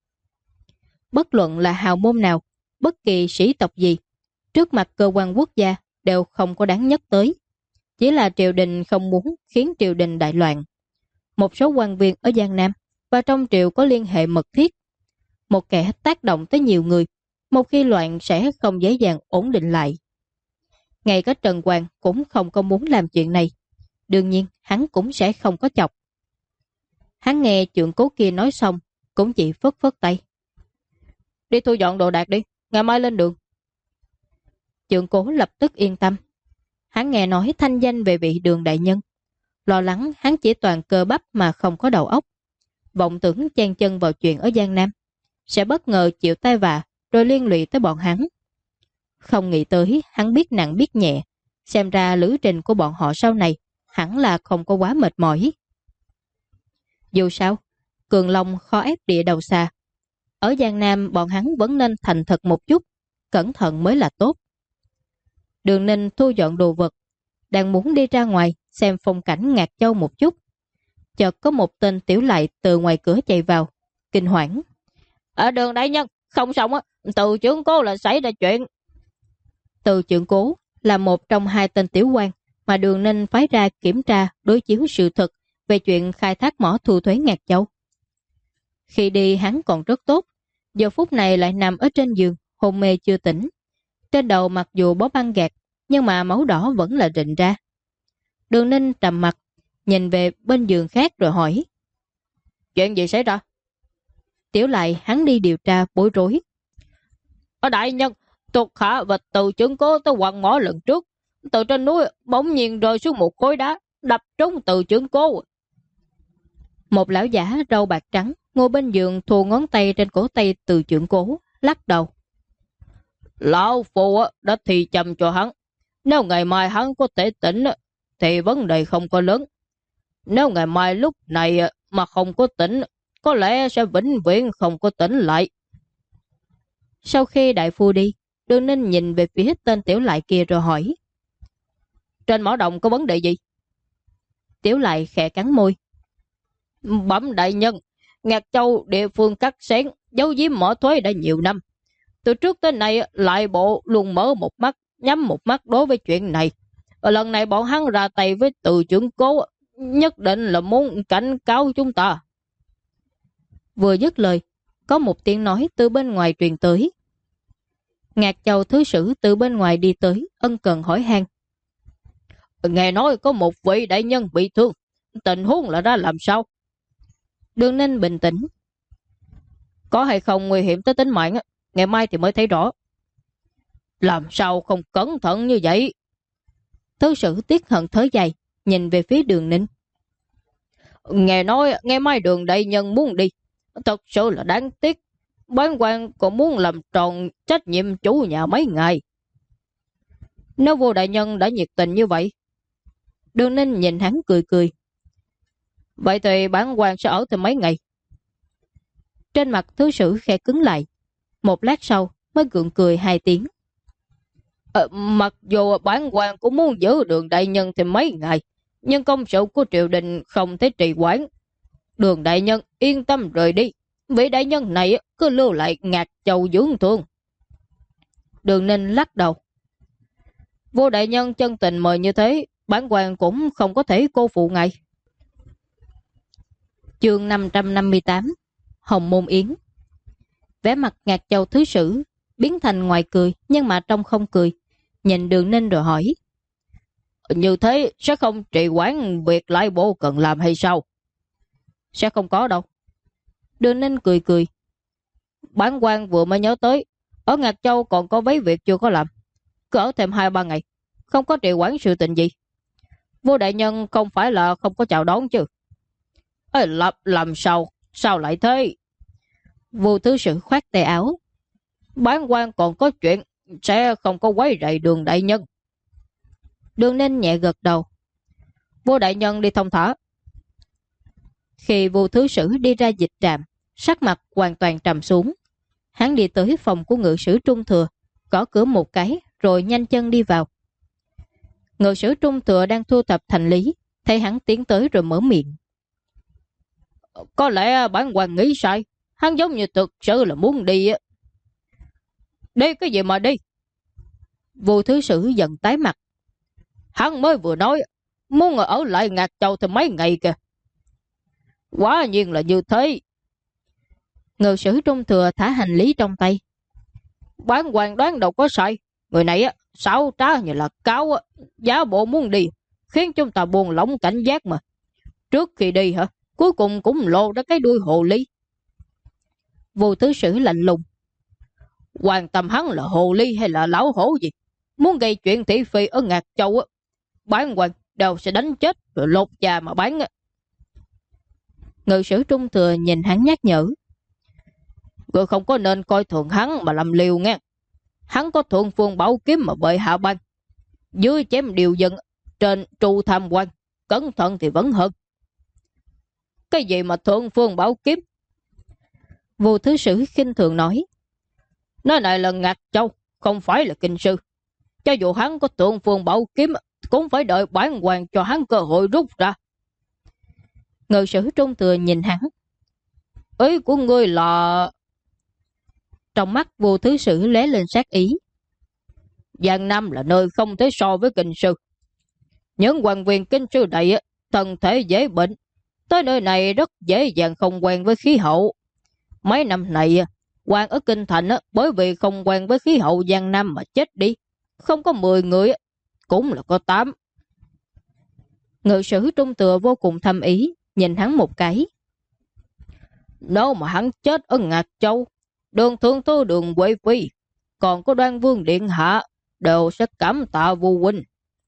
Speaker 1: Bất luận là hào môn nào, bất kỳ sĩ tộc gì, trước mặt cơ quan quốc gia đều không có đáng nhắc tới. Chỉ là triều đình không muốn khiến triều đình đại loạn. Một số quan viên ở Giang Nam và trong triều có liên hệ mật thiết. Một kẻ tác động tới nhiều người, một khi loạn sẽ không dễ dàng ổn định lại. Ngay cả Trần Hoàng cũng không có muốn làm chuyện này. Đương nhiên hắn cũng sẽ không có chọc. Hắn nghe trưởng cố kia nói xong, cũng chỉ phất phất tay.
Speaker 2: Đi thu dọn đồ đạc đi, ngày mai lên đường.
Speaker 1: Trưởng cố lập tức yên tâm. Hắn nghe nói thanh danh về vị Đường đại nhân. Lo lắng hắn chỉ toàn cơ bắp mà không có đầu óc. Vọng tưởng chen chân vào chuyện ở Giang Nam, sẽ bất ngờ chịu tai vạ rồi liên lụy tới bọn hắn. Không nghĩ tới hắn biết nặng biết nhẹ. Xem ra lữ trình của bọn họ sau này hẳn là không có quá mệt mỏi. Dù sao, Cường Long khó ép địa đầu xa. Ở Giang Nam bọn hắn vẫn nên thành thật một chút, cẩn thận mới là tốt. Đường Ninh thu dọn đồ vật, đang muốn đi ra ngoài xem phong cảnh Ngạc Châu một chút. Chợt có một tên tiểu lại từ ngoài cửa chạy vào, kinh hoảng.
Speaker 2: Ở Đường đại nhân, không xong á, từ trưởng cố là xảy ra chuyện.
Speaker 1: Từ trưởng cố là một trong 2 tên tiểu quan mà Đường Ninh phái ra kiểm tra đối chiếu sự thật về chuyện khai thác mỏ thu thuế Ngạc Châu. Khi đi hắn còn rất tốt, giờ phút này lại nằm ở trên giường, hôn mê chưa tỉnh. Trên đầu mặc dù bó băng gạc, nhưng mà máu đỏ vẫn là rịn ra. Đường Ninh trầm mặt, nhìn về bên giường khác rồi hỏi.
Speaker 2: Chuyện gì xảy ra?
Speaker 1: Tiểu lại hắn đi điều tra bối rối.
Speaker 2: Ở đại nhân, thuộc hạ và từ trưởng cố tới quặng mỏ lần trước. Từ trên núi bỗng nhiên rơi xuống một khối đá, đập trúng từ trưởng cố.
Speaker 1: Một lão giả râu bạc trắng ngồi bên giường thù ngón tay trên cổ tay từ trưởng cố, lắc đầu.
Speaker 2: Lão Phu đã thì chầm cho hắn. Nếu ngày mai hắn có thể tỉnh thì vấn đề không có lớn. Nếu ngày mai lúc này mà không có tỉnh, có lẽ sẽ vĩnh viễn không có tỉnh lại.
Speaker 1: Sau khi đại phu đi, Đường Ninh nhìn về phía tên tiểu lại kia rồi hỏi.
Speaker 2: Trên mỏ đồng có vấn đề gì?
Speaker 1: Tiểu lại khẽ cắn môi.
Speaker 2: Bẩm đại nhân, Ngạc Châu địa phương cắt xén, giấu giếm mỏ thuế đã nhiều năm. Từ trước tới nay lại bộ luôn mở một mắt, nhắm một mắt đối với chuyện này. Và lần này bọn hắn ra tay với từ trưởng cố, nhất định là muốn cảnh cáo chúng ta.
Speaker 1: Vừa dứt lời, có một tiếng nói từ bên ngoài truyền tới. Ngạc Châu thứ sử từ bên ngoài đi tới, ân cần hỏi han.
Speaker 2: Nghe nói có một vị đại nhân bị thương, tình huống là ra làm sao?
Speaker 1: Đường Ninh bình tĩnh.
Speaker 2: Có hay không nguy hiểm tới tính mạng, ngày mai thì mới thấy rõ. Làm sao không cẩn thận như vậy?
Speaker 1: Thứ sử tiếc hận thở dài, nhìn về phía Đường Ninh.
Speaker 2: Nghe nói ngày mai Đường đại nhân muốn đi, thật sự là đáng tiếc. Bán quan còn muốn làm tròn trách nhiệm chủ nhà mấy ngày. Nếu vua đại nhân đã nhiệt tình như vậy.
Speaker 1: Đường Ninh nhìn hắn cười cười.
Speaker 2: Vậy thì bán quan sẽ ở thêm mấy ngày?
Speaker 1: Trên mặt thứ sử khẽ cứng lại. Một lát sau mới gượng cười 2 tiếng.
Speaker 2: Mặc dù bán quan cũng muốn giữ Đường đại nhân thêm mấy ngày, nhưng công sự của triều đình không thể trì hoãn. Đường đại nhân yên tâm rời đi. Vị đại nhân này cứ lưu lại Ngạc Châu dưỡng thương.
Speaker 1: Đường Ninh lắc đầu.
Speaker 2: Vua đại nhân chân tình mời như thế, bản quan cũng không có thể cô phụ ngài.
Speaker 1: Chương 558 Hồng Môn Yến. Vẻ mặt Ngạc Châu thứ sử biến thành ngoài cười, nhưng mà trong không cười, nhìn Đường Ninh rồi hỏi.
Speaker 2: Như thế sẽ không trì hoãn việc lại bộ cần làm hay sao?
Speaker 1: Sẽ không có đâu. Đường Ninh cười cười.
Speaker 2: Bản quan vừa mới nhớ tới, ở Ngạc Châu còn có mấy việc chưa có làm. Cứ ở thêm 2-3 ngày, không có trì hoãn sự tình gì. Vua đại nhân không phải là không có chào đón chứ? Làm sao lại thế?
Speaker 1: Vua thứ sử khoát tay áo.
Speaker 2: Bản quan còn có chuyện, sẽ không có quấy rầy Đường đại nhân.
Speaker 1: Đường Ninh nhẹ gật đầu.
Speaker 2: Vua đại nhân đi thông thả.
Speaker 1: Khi vua thứ sử đi ra dịch trạm, sắc mặt hoàn toàn trầm xuống. Hắn đi tới phòng của ngự sử Trung Thừa, gõ cửa một cái rồi nhanh chân đi vào. Ngự sử Trung Thừa đang thu thập hành lý, thấy hắn tiến tới rồi mở miệng.
Speaker 2: Có lẽ bản quan nghĩ sai, hắn giống như thực sự là muốn đi. Đi cái gì mà đi?
Speaker 1: Vua thứ sử giận tái mặt.
Speaker 2: Hắn mới vừa nói muốn ở lại Ngạc Châu thêm mấy ngày kìa. Quả nhiên là như thế.
Speaker 1: Ngự sử Trung Thừa thả hành lý trong tay.
Speaker 2: Bản quan đoán đâu có sai. Người này xảo trá như là cáo, giả bộ muốn đi, khiến chúng ta buồn lỏng cảnh giác mà. Trước khi đi cuối cùng cũng lộ ra cái đuôi hồ ly.
Speaker 1: Vua thứ sử lạnh lùng.
Speaker 2: Quan tâm hắn là hồ ly hay là lão hổ gì, muốn gây chuyện thị phi ở Ngạc Châu bản quan đều sẽ đánh chết rồi lột da mà bán.
Speaker 1: Ngự sử Trung Thừa nhìn hắn nhắc nhở.
Speaker 2: Người không có nên coi thường hắn mà làm liều nghe. Hắn có thượng phương bảo kiếm mà bệ hạ ban, dưới chém điều dân, trên trụ tham quan, cẩn thận thì vẫn hơn. Cái gì mà thượng phương bảo kiếm?
Speaker 1: Vua thứ sử khinh thường nói.
Speaker 2: Nơi này là Ngạc Châu, không phải là Kinh Sư. Cho dù hắn có thượng phương bảo kiếm, cũng phải đợi bản quan cho hắn cơ hội rút ra.
Speaker 1: Ngự sử Trung Thừa nhìn hắn.
Speaker 2: Ý của ngươi là...
Speaker 1: Trong mắt vua thứ sử lóe lên sát ý.
Speaker 2: Giang Nam là nơi không thể so với Kinh Sư. Những quan viên Kinh Sư này thân thể dễ bệnh, tới nơi này rất dễ dàng không quen với khí hậu. Mấy năm này quan ở Kinh Thành bởi vì không quen với khí hậu Giang Nam mà chết đi. Không có 10 người, cũng là có 8.
Speaker 1: Ngự sử Trung Thừa vô cùng thâm ý, nhìn hắn một cái.
Speaker 2: Nếu mà hắn chết ở Ngạc Châu, Đường Thượng Thư Đường Quế Phi, còn có Đoan Vương Điện Hạ, đều sẽ cảm tạ vua huynh.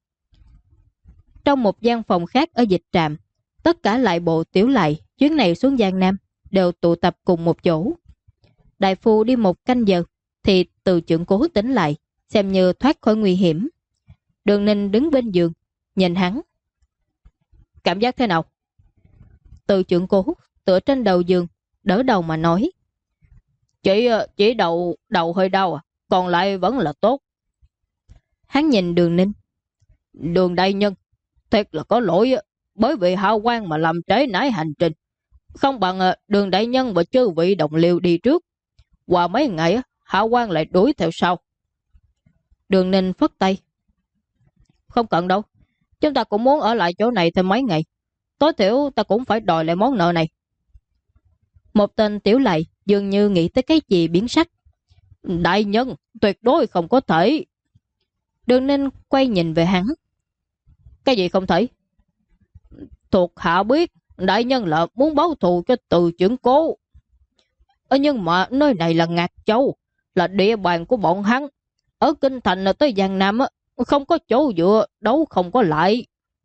Speaker 1: Trong một gian phòng khác ở dịch trạm, tất cả lại bộ tiểu lại chuyến này xuống Giang Nam đều tụ tập cùng một chỗ. Đại phu đi 1 canh giờ thì Từ Trưởng Cố tỉnh lại, xem như thoát khỏi nguy hiểm. Đường Ninh đứng bên giường nhìn hắn.
Speaker 2: Cảm giác thế nào?
Speaker 1: Từ Trưởng Cố tựa trên đầu giường, đỡ đầu mà nói.
Speaker 2: Chỉ đầu hơi đau còn lại vẫn là tốt.
Speaker 1: Hắn nhìn Đường Ninh.
Speaker 2: Đường đại nhân, thật là có lỗi, bởi vì hao quan mà làm trễ nải hành trình. Không bằng Đường đại nhân và chư vị đồng liêu đi trước. Qua mấy ngày hao quan lại đuổi theo sau.
Speaker 1: Đường Ninh phất tay.
Speaker 2: Không cần đâu, chúng ta cũng muốn ở lại chỗ này thêm mấy ngày. Tối thiểu ta cũng phải đòi lại món nợ này.
Speaker 1: Một tên tiểu lại dường như nghĩ tới cái gì biến sắc.
Speaker 2: Đại nhân, tuyệt đối không có thể.
Speaker 1: Đường Ninh quay nhìn về hắn.
Speaker 2: Cái gì không thể? Thuộc hạ biết đại nhân là muốn báo thù cho Từ Trưởng Cố. Nhưng mà nơi này là Ngạc Châu, là địa bàn của bọn hắn. Ở Kinh Thành tới Giang Nam không có chỗ dựa, đấu không có lại.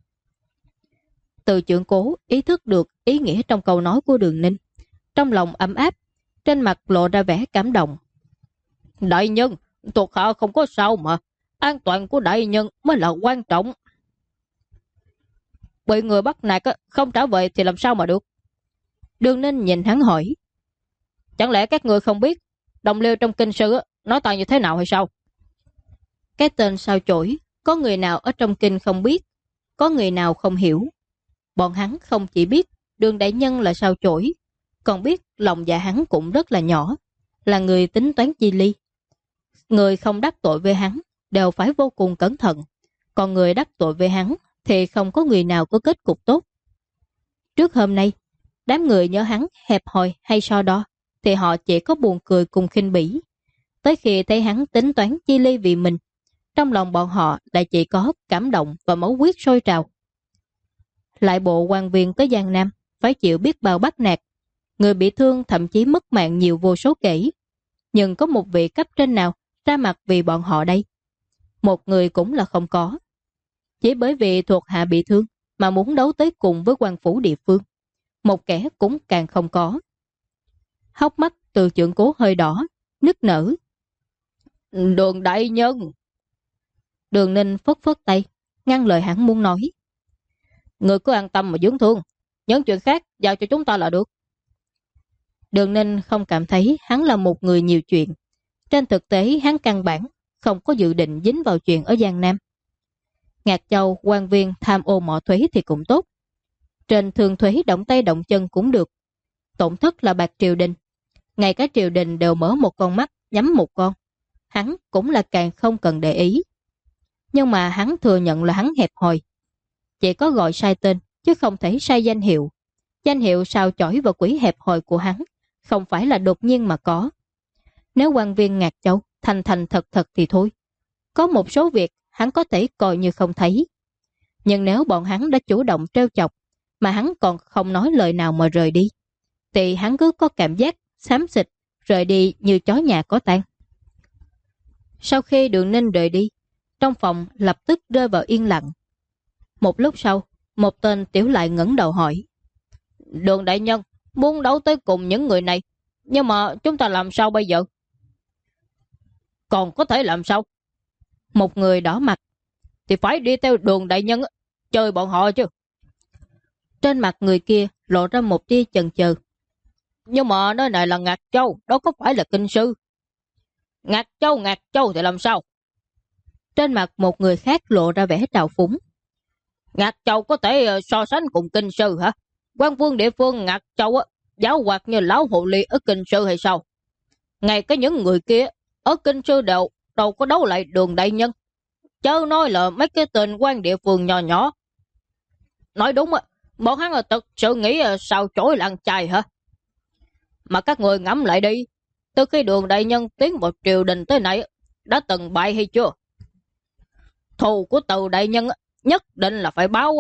Speaker 1: Từ Trưởng Cố ý thức được ý nghĩa trong câu nói của Đường Ninh, trong lòng ấm áp, trên mặt lộ ra vẻ cảm động.
Speaker 2: Đại nhân, thuộc hạ không có sao mà, an toàn của đại nhân mới là quan trọng. Bị người bắt nạt không trả về thì làm sao mà được?
Speaker 1: Đường Ninh nhìn hắn hỏi.
Speaker 2: Chẳng lẽ các người không biết đồng liêu trong kinh sư nói toàn như thế nào hay sao?
Speaker 1: Cái tên sao chổi, có người nào ở trong kinh không biết, có người nào không hiểu. Bọn hắn không chỉ biết Đường đại nhân là sao chổi, còn biết lòng dạ hắn cũng rất là nhỏ, là người tính toán chi ly. Người không đắc tội với hắn đều phải vô cùng cẩn thận, còn người đắc tội với hắn thì không có người nào có kết cục tốt. Trước hôm nay, đám người nhớ hắn hẹp hòi hay so đo, thì họ chỉ có buồn cười cùng khinh bỉ. Tới khi thấy hắn tính toán chi ly vì mình, trong lòng bọn họ lại chỉ có cảm động và máu huyết sôi trào. Lại bộ quan viên tới Giang Nam phải chịu biết bao bắt nạt, người bị thương thậm chí mất mạng nhiều vô số kể. Nhưng có một vị cấp trên nào ra mặt vì bọn họ đây? Một người cũng là không có. Chỉ bởi vì thuộc hạ bị thương mà muốn đấu tới cùng với quan phủ địa phương, một kẻ cũng càng không có. Hốc mắt Từ Trưởng Cố hơi đỏ, nức nở.
Speaker 2: Đường đại nhân.
Speaker 1: Đường Ninh phất phất tay, ngăn lời hắn muốn nói.
Speaker 2: Người cứ an tâm mà dưỡng thương, những chuyện khác giao cho chúng ta là được.
Speaker 1: Đường Ninh không cảm thấy hắn là một người nhiều chuyện. Trên thực tế hắn căn bản không có dự định dính vào chuyện ở Giang Nam. Ngạc Châu quan viên tham ô mỏ thuế thì cũng tốt. Trên thường thuế động tay động chân cũng được. Tổn thất là bạc triều đình. Ngay cả triều đình đều mở một con mắt nhắm một con. Hắn cũng là càng không cần để ý. Nhưng mà hắn thừa nhận là hắn hẹp hòi. Chỉ có gọi sai tên chứ không thể sai danh hiệu. Danh hiệu sao chổi vào quỷ hẹp hòi của hắn không phải là đột nhiên mà có. Nếu quan viên Ngạc Châu thành thành thật thật thì thôi. Có một số việc hắn có thể coi như không thấy. Nhưng nếu bọn hắn đã chủ động trêu chọc mà hắn còn không nói lời nào mà rời đi, thì hắn cứ có cảm giác xám xịt rời đi như chó nhà có tang. Sau khi Đường Ninh rời đi, trong phòng lập tức rơi vào yên lặng. Một lúc sau, một tên tiểu lại ngẩng đầu hỏi.
Speaker 2: Đường đại nhân muốn đấu tới cùng những người này, nhưng mà chúng ta làm sao bây giờ? Còn có thể làm sao?
Speaker 1: Một người đỏ mặt.
Speaker 2: Thì phải đi theo Đường đại nhân chơi bọn họ chứ.
Speaker 1: Trên mặt người kia lộ ra một tia chần chừ.
Speaker 2: Nhưng mà nơi này là Ngạc Châu, đó có phải là kinh sư. Ngạc Châu thì làm sao?
Speaker 1: Trên mặt một người khác lộ ra vẻ trào phúng.
Speaker 2: Ngạc Châu có thể so sánh cùng kinh sư hả? Quan vương địa phương Ngạc Châu giáo hoạt như lão hồ ly ở kinh sư hay sao? Ngay cả những người kia ở kinh sư đều đâu có đấu lại Đường đại nhân. Chớ nói là mấy cái tên quan địa phương nhỏ nhỏ. Nói đúng bọn hắn thực sự nghĩ sao chổi là ăn chay hả? Mà các người ngẫm lại đi, từ khi Đường đại nhân tiến vào triều đình tới nay đã từng bại hay chưa? Thù của Từ đại nhân nhất định là phải báo.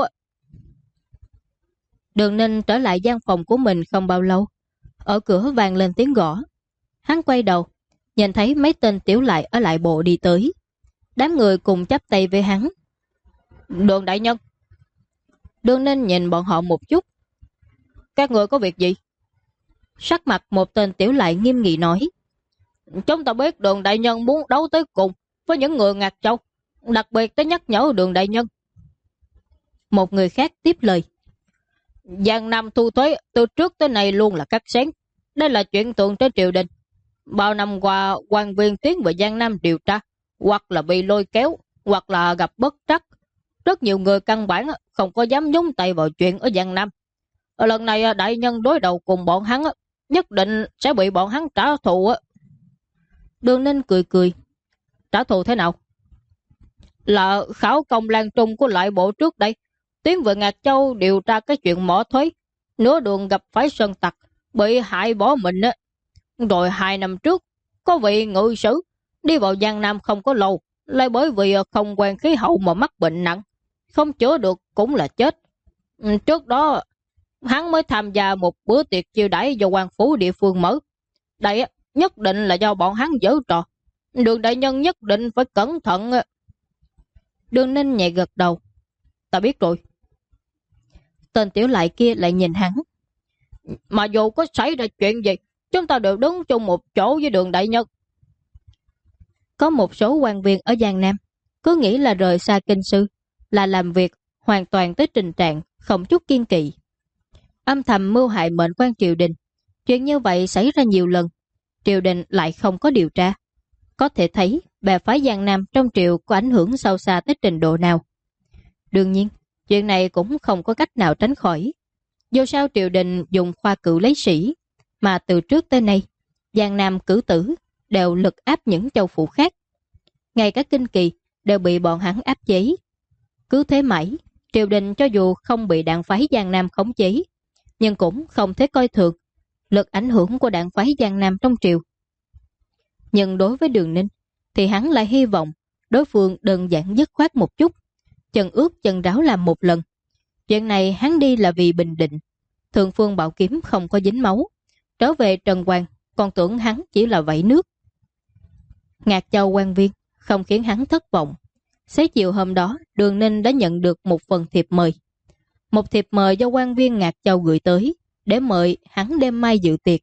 Speaker 1: Đường Ninh trở lại gian phòng của mình không bao lâu, ở cửa vang lên tiếng gõ. Hắn quay đầu, nhìn thấy mấy tên tiểu lại ở lại bộ đi tới. Đám người cùng chắp tay với hắn.
Speaker 2: Đường đại nhân.
Speaker 1: Đường Ninh nhìn bọn họ một chút.
Speaker 2: Các người có việc gì?
Speaker 1: Sắc mặt một tên tiểu lại nghiêm nghị nói.
Speaker 2: Chúng ta biết Đường đại nhân muốn đấu tới cùng với những người Ngạc Châu, đặc biệt tới nhắc nhở Đường đại nhân.
Speaker 1: Một người khác tiếp lời.
Speaker 2: Giang Nam thu thuế từ trước tới nay luôn là cắt xén. Đây là chuyện thường trên triều đình. Bao năm qua quan viên tiến về Giang Nam điều tra, hoặc là bị lôi kéo, hoặc là gặp bất trắc. Rất nhiều người căn bản không có dám nhúng tay vào chuyện ở Giang Nam. Ở lần này đại nhân đối đầu cùng bọn hắn, nhất định sẽ bị bọn hắn trả thù.
Speaker 1: Đường Ninh cười cười.
Speaker 2: Trả thù thế nào? Là khảo công Lan Trung của lại bộ trước đây, tiến về Ngạc Châu điều tra cái chuyện mỏ thuế, nửa đường gặp phải sơn tặc, bị hại bỏ mình. Rồi 2 năm trước, có vị ngự sử đi vào Giang Nam không có lâu, lại bởi vì không quen khí hậu mà mắc bệnh nặng, không chữa được cũng là chết. Trước đó, hắn mới tham gia một bữa tiệc chiêu đãi do quan phủ địa phương mở. Đây nhất định là do bọn hắn giở trò. Đường đại nhân nhất định phải cẩn thận.
Speaker 1: Đường Ninh nhẹ gật đầu.
Speaker 2: Ta biết rồi.
Speaker 1: Tên tiểu lại kia lại nhìn hắn.
Speaker 2: Mà dù có xảy ra chuyện gì, chúng ta đều đứng chung một chỗ với Đường đại nhân.
Speaker 1: Có một số quan viên ở Giang Nam cứ nghĩ là rời xa kinh sư là làm việc hoàn toàn tới tình trạng không chút kiên kỵ, âm thầm mưu hại mệnh quan triều đình. Chuyện như vậy xảy ra nhiều lần, triều đình lại không có điều tra. Có thể thấy bè phái Giang Nam trong triều có ảnh hưởng sâu xa tới trình độ nào. Đương nhiên, chuyện này cũng không có cách nào tránh khỏi. Dù sao triều đình dùng khoa cử lấy sĩ, mà từ trước tới nay, Giang Nam cử tử đều lực áp những châu phủ khác. Ngay cả Kinh Kỳ đều bị bọn hắn áp chế. Cứ thế mãi, triều đình cho dù không bị đảng phái Giang Nam khống chế, nhưng cũng không thể coi thường lực ảnh hưởng của đảng phái Giang Nam trong triều. Nhưng đối với Đường Ninh, thì hắn lại hy vọng đối phương đơn giản dứt khoát một chút, chân ướt chân ráo làm một lần. Chuyện này hắn đi là vì Bình Định, Thượng Phương Bảo Kiếm không có dính máu. Trở về Trần Hoàng, còn tưởng hắn chỉ là vẩy nước. Ngạc Châu quan viên không khiến hắn thất vọng. Xế chiều hôm đó, Đường Ninh đã nhận được một phần thiệp mời. Một thiệp mời do quan viên Ngạc Châu gửi tới, để mời hắn đêm mai dự tiệc.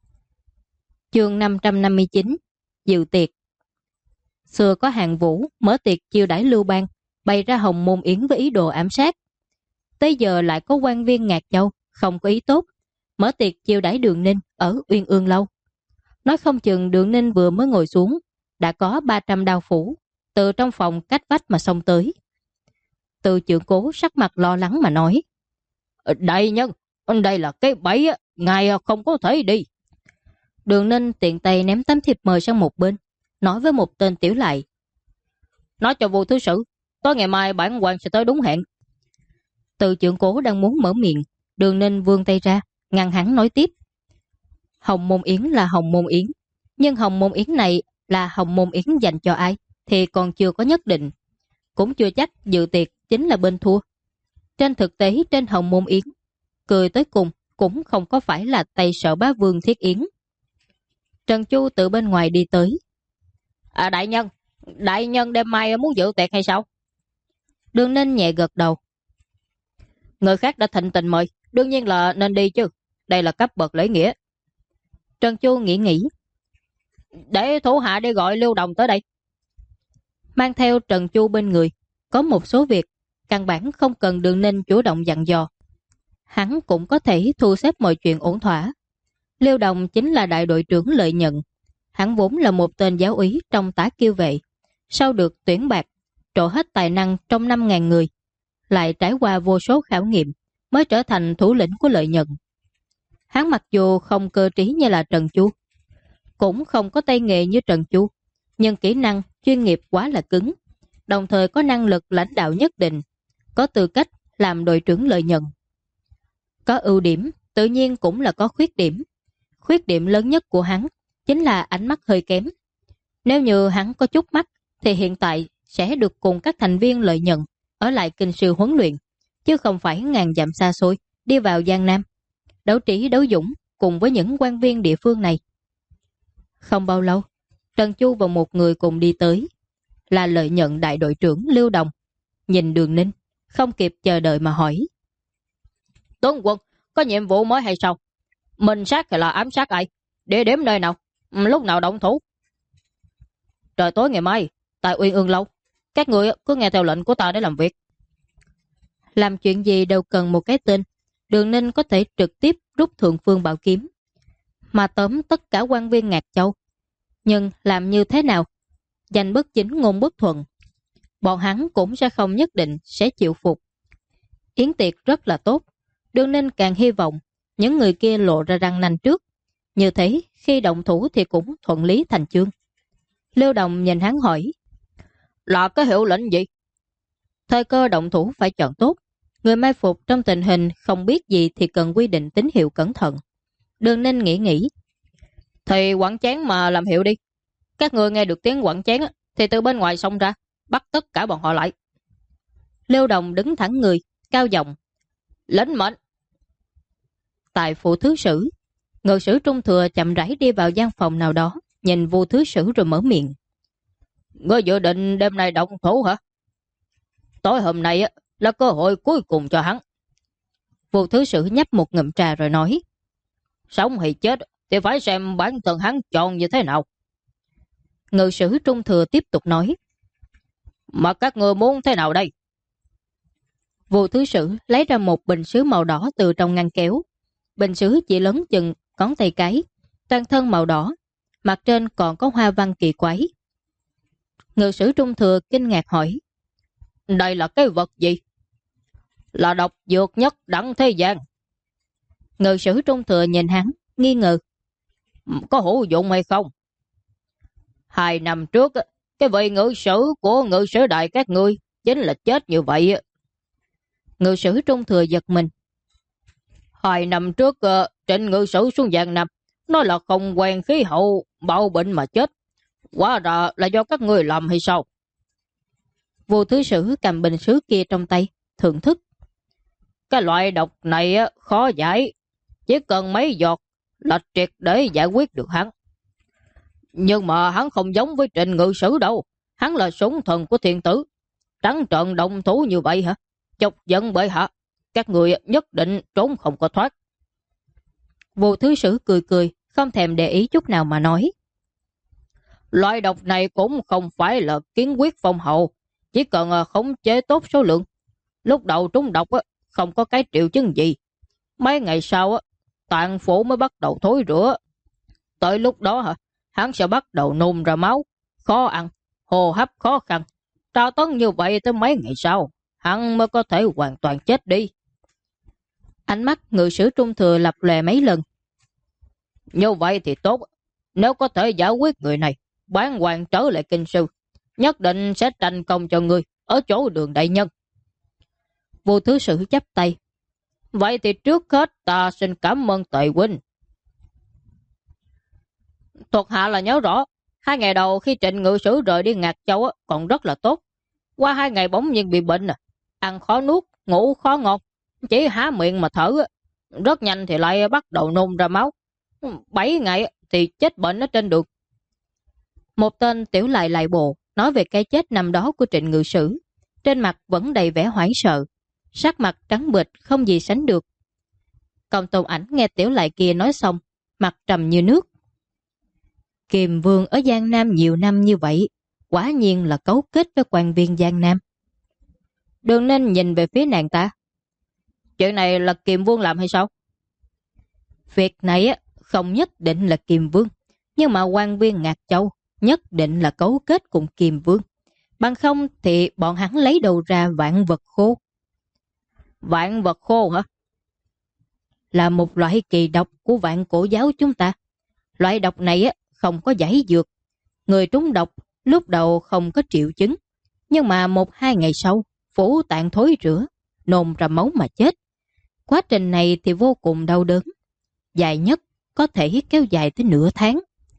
Speaker 1: Chương 559. Dự tiệc. Xưa có Hạng Vũ mở tiệc chiêu đãi Lưu Bang, bày ra Hồng Môn Yến với ý đồ ám sát. Tới giờ lại có quan viên Ngạc Châu không có ý tốt, mở tiệc chiêu đãi Đường Ninh ở Uyên Ương Lâu. Nói không chừng Đường Ninh vừa mới ngồi xuống, đã có 300 đao phủ từ trong phòng cách vách mà xông tới. Từ Trưởng Cố sắc mặt lo lắng mà nói:
Speaker 2: Đại nhân, đây là cái bẫy, ngài không có thể đi.
Speaker 1: Đường Ninh tiện tay ném tấm thiệp mời sang một bên, nói với một tên tiểu lại:
Speaker 2: Nói cho Vô thứ sử, tối ngày mai bản quan sẽ tới đúng hẹn.
Speaker 1: Từ Trưởng Cố đang muốn mở miệng, Đường Ninh vươn tay ra ngăn hắn nói tiếp: Hồng Môn Yến là Hồng Môn Yến, nhưng Hồng Môn Yến này là Hồng Môn Yến dành cho ai thì còn chưa có nhất định. Cũng chưa chắc dự tiệc chính là bên thua. Trên thực tế trên Hồng Môn Yến, cười tới cùng cũng không có phải là tay Sở Bá Vương thiết yến. Trần Chu từ bên ngoài đi tới:
Speaker 2: Đại nhân đêm mai muốn dự tiệc hay sao?
Speaker 1: Đường Ninh nhẹ gật đầu:
Speaker 2: Người khác đã thịnh tình mời, đương nhiên là nên đi chứ. Đây là cấp bậc lễ nghĩa.
Speaker 1: Trần Chu nghĩ:
Speaker 2: Để thủ hạ đi gọi Lưu Đồng tới đây.
Speaker 1: Mang theo Trần Chu bên người, có một số việc căn bản không cần Đường Ninh chủ động dặn dò, hắn cũng có thể thu xếp mọi chuyện ổn thỏa. Lưu Đồng chính là đại đội trưởng Lợi Nhận. Hắn vốn là một tên giáo úy trong Tả Kiêu Vệ, sau được tuyển bạc, trổ hết tài năng trong 5.000 người, lại trải qua vô số khảo nghiệm mới trở thành thủ lĩnh của Lợi Nhận. Hắn mặc dù không cơ trí như là Trần Chu, cũng không có tay nghề như Trần Chu, nhưng kỹ năng chuyên nghiệp quá là cứng, đồng thời có năng lực lãnh đạo nhất định, có tư cách làm đội trưởng Lợi Nhận. Có ưu điểm, tự nhiên cũng là có khuyết điểm. Khuyết điểm lớn nhất của hắn chính là ánh mắt hơi kém. Nếu như hắn có chút mắt, thì hiện tại sẽ được cùng các thành viên Lợi Nhận ở lại kinh sư huấn luyện, chứ không phải ngàn dặm xa xôi đi vào Giang Nam đấu trí đấu dũng cùng với những quan viên địa phương này. Không bao lâu, Trần Chu và một người cùng đi tới, là Lợi Nhận đại đội trưởng Lưu Đồng. Nhìn Đường Ninh, không kịp chờ đợi mà hỏi:
Speaker 2: Tướng quân, có nhiệm vụ mới hay sao? Minh sát hay là ám sát ai? Địa điểm nơi nào? Lúc nào động thủ? Trời tối ngày mai, tại Uyên Ương Lâu. Các người cứ nghe theo lệnh của ta để làm việc.
Speaker 1: Làm chuyện gì đều cần một cái tên. Đường Ninh có thể trực tiếp rút Thượng Phương Bảo Kiếm, mà tóm tất cả quan viên Ngạc Châu. Nhưng làm như thế nào? Danh bất chính ngôn bất thuận, bọn hắn cũng sẽ không nhất định sẽ chịu phục. Yến tiệc rất là tốt, Đường Ninh càng hy vọng những người kia lộ ra răng nanh trước, như thế khi động thủ thì cũng thuận lý thành chương. Lưu Đồng nhìn hắn hỏi:
Speaker 2: Là cái hiệu lệnh gì?
Speaker 1: Thời cơ động thủ phải chọn tốt. Người mai phục trong tình hình không biết gì thì cần quy định tín hiệu cẩn thận. Đường Ninh nghĩ:
Speaker 2: Thì quẳng chén mà làm hiệu đi. Các người nghe được tiếng quẳng chén thì từ bên ngoài xông ra, bắt tất cả bọn họ lại.
Speaker 1: Lưu Đồng đứng thẳng người, cao giọng:
Speaker 2: Lệnh mệnh.
Speaker 1: Tại phủ thứ sử, Ngự sử Trung Thừa chậm rãi đi vào gian phòng nào đó, nhìn Vu Thứ Sử rồi mở miệng.
Speaker 2: Ngươi dự định đêm nay động thủ hả? Tối hôm nay á là cơ hội cuối cùng cho hắn.
Speaker 1: Vu Thứ Sử nhấp một ngụm trà rồi nói.
Speaker 2: Sống hay chết thì phải xem bản thân hắn chọn như thế nào.
Speaker 1: Ngự sử Trung Thừa tiếp tục nói.
Speaker 2: Mà các ngươi muốn thế nào đây?
Speaker 1: Vu Thứ Sử lấy ra một bình sứ màu đỏ từ trong ngăn kéo. Bình sứ chỉ lớn chừng ngón tay cái, toàn thân màu đỏ, mặt trên còn có hoa văn kỳ quái. Ngự sử Trung Thừa kinh ngạc hỏi.
Speaker 2: Đây là cái vật gì? Là độc dược nhất đẳng thế gian.
Speaker 1: Ngự sử Trung Thừa nhìn hắn, nghi ngờ.
Speaker 2: Có hữu dụng hay không? 2 năm trước, cái vị ngự sử của ngự sử đại các ngươi chính là chết như vậy.
Speaker 1: Ngự sử Trung Thừa giật mình.
Speaker 2: 2 năm trước, Trịnh ngự sử xuống Giang Nam, nói là không quen khí hậu, bạo bệnh mà chết. Hóa ra là do các ngươi làm hay sao?
Speaker 1: Vu Thứ Sử cầm bình sứ kia trong tay, thưởng thức.
Speaker 2: Cái loại độc này khó giải, chỉ cần mấy giọt là triệt để giải quyết được hắn. Nhưng mà hắn không giống với Trịnh ngự sử đâu. Hắn là sủng thần của thiên tử. Trắng trợn động thủ như vậy hả? Chọc giận bệ hạ, các người nhất định trốn không có thoát.
Speaker 1: Vu Thứ Sử cười cười, không thèm để ý chút nào mà nói.
Speaker 2: Loại độc này cũng không phải là kiến quyết phong hậu, chỉ cần khống chế tốt số lượng. Lúc đầu trúng độc không có cái triệu chứng gì. Mấy ngày sau tạng phủ mới bắt đầu thối rữa. Tới lúc đó hắn sẽ bắt đầu nôn ra máu, khó ăn, hô hấp khó khăn. Tra tấn như vậy tới mấy ngày sau, hắn mới có thể hoàn toàn chết đi.
Speaker 1: Ánh mắt ngự sử Trung Thừa lập lòe mấy lần.
Speaker 2: Như vậy thì tốt. Nếu có thể giải quyết người này, bán hoàng trở lại kinh sư, nhất định sẽ tranh công cho người ở chỗ Đường đại nhân.
Speaker 1: Vu Thứ Sử chắp tay.
Speaker 2: Vậy thì trước hết ta xin cảm ơn Tề huynh. Thuộc hạ là nhớ rõ, 2 ngày đầu khi Trịnh ngự sử rời đi Ngạc Châu còn rất là tốt. Qua 2 ngày bỗng nhiên bị bệnh, ăn khó nuốt, ngủ khó ngọt, chỉ há miệng mà thở. Rất nhanh thì lại bắt đầu nôn ra máu. 7 ngày thì chết bệnh ở trên đường.
Speaker 1: Một tên tiểu lại bộ nói về cái chết năm đó của Trịnh ngự sử. Trên mặt vẫn đầy vẻ hoảng sợ, sắc mặt trắng bệch không gì sánh được. Còn Tôn Ảnh nghe tiểu lại kia nói xong, mặt trầm như nước. Kiềm Vương ở Giang Nam nhiều năm như vậy, quả nhiên là cấu kết với quan viên Giang Nam. Đừng nên nhìn về phía nàng ta.
Speaker 2: Chuyện này là Kiềm Vương làm hay sao?
Speaker 1: Việc này không nhất định là Kiềm Vương, nhưng mà quan viên Ngạc Châu nhất định là cấu kết cùng Kiềm Vương. Bằng không thì bọn hắn lấy đầu ra vạn vật khô.
Speaker 2: Vạn vật khô hả?
Speaker 1: Là một loại kỳ độc của vạn cổ giáo chúng ta. Loại độc này không có giải dược. Người trúng độc lúc đầu không có triệu chứng, nhưng mà 1-2 ngày sau, phủ tạng thối rữa, nôn ra máu mà chết. Quá trình này thì vô cùng đau đớn. Dài nhất có thể kéo dài tới nửa tháng.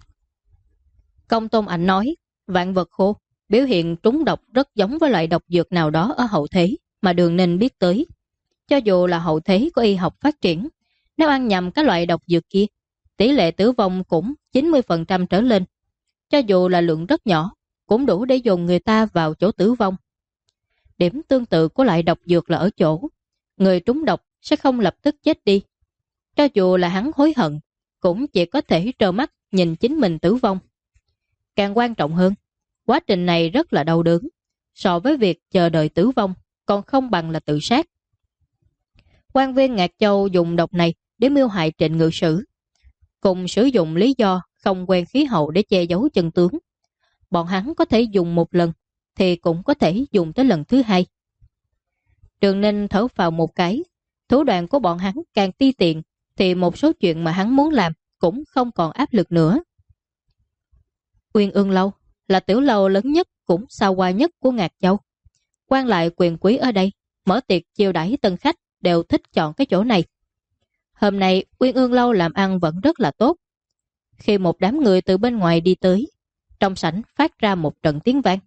Speaker 1: Công Tôn Ảnh nói, vạn vật khô, biểu hiện trúng độc rất giống với loại độc dược nào đó ở hậu thế mà Đường Ninh biết tới. Cho dù là hậu thế có y học phát triển, nếu ăn nhầm các loại độc dược kia, tỷ lệ tử vong cũng 90% trở lên. Cho dù là lượng rất nhỏ, cũng đủ để dồn người ta vào chỗ tử vong. Điểm tương tự của loại độc dược là ở chỗ, người trúng độc sẽ không lập tức chết đi. Cho dù là hắn hối hận, cũng chỉ có thể trơ mắt nhìn chính mình tử vong. Càng quan trọng hơn, quá trình này rất là đau đớn, so với việc chờ đợi tử vong, còn không bằng là tự sát. Quan viên Ngạc Châu dùng độc này để mưu hại Trịnh ngự sử, cùng sử dụng lý do không quen khí hậu để che giấu chân tướng. Bọn hắn có thể dùng một lần, thì cũng có thể dùng tới lần thứ hai. Đường Ninh thở vào một cái, thủ đoạn của bọn hắn càng ti tiện, thì một số chuyện mà hắn muốn làm cũng không còn áp lực nữa. Uyên Ương Lâu là tiểu lâu lớn nhất cũng xa hoa nhất của Ngạc Châu. Quan lại quyền quý ở đây mở tiệc chiêu đãi tân khách đều thích chọn cái chỗ này. Hôm nay Uyên Ương Lâu làm ăn vẫn rất là tốt. Khi một đám người từ bên ngoài đi tới, trong sảnh phát ra một trận tiếng vang.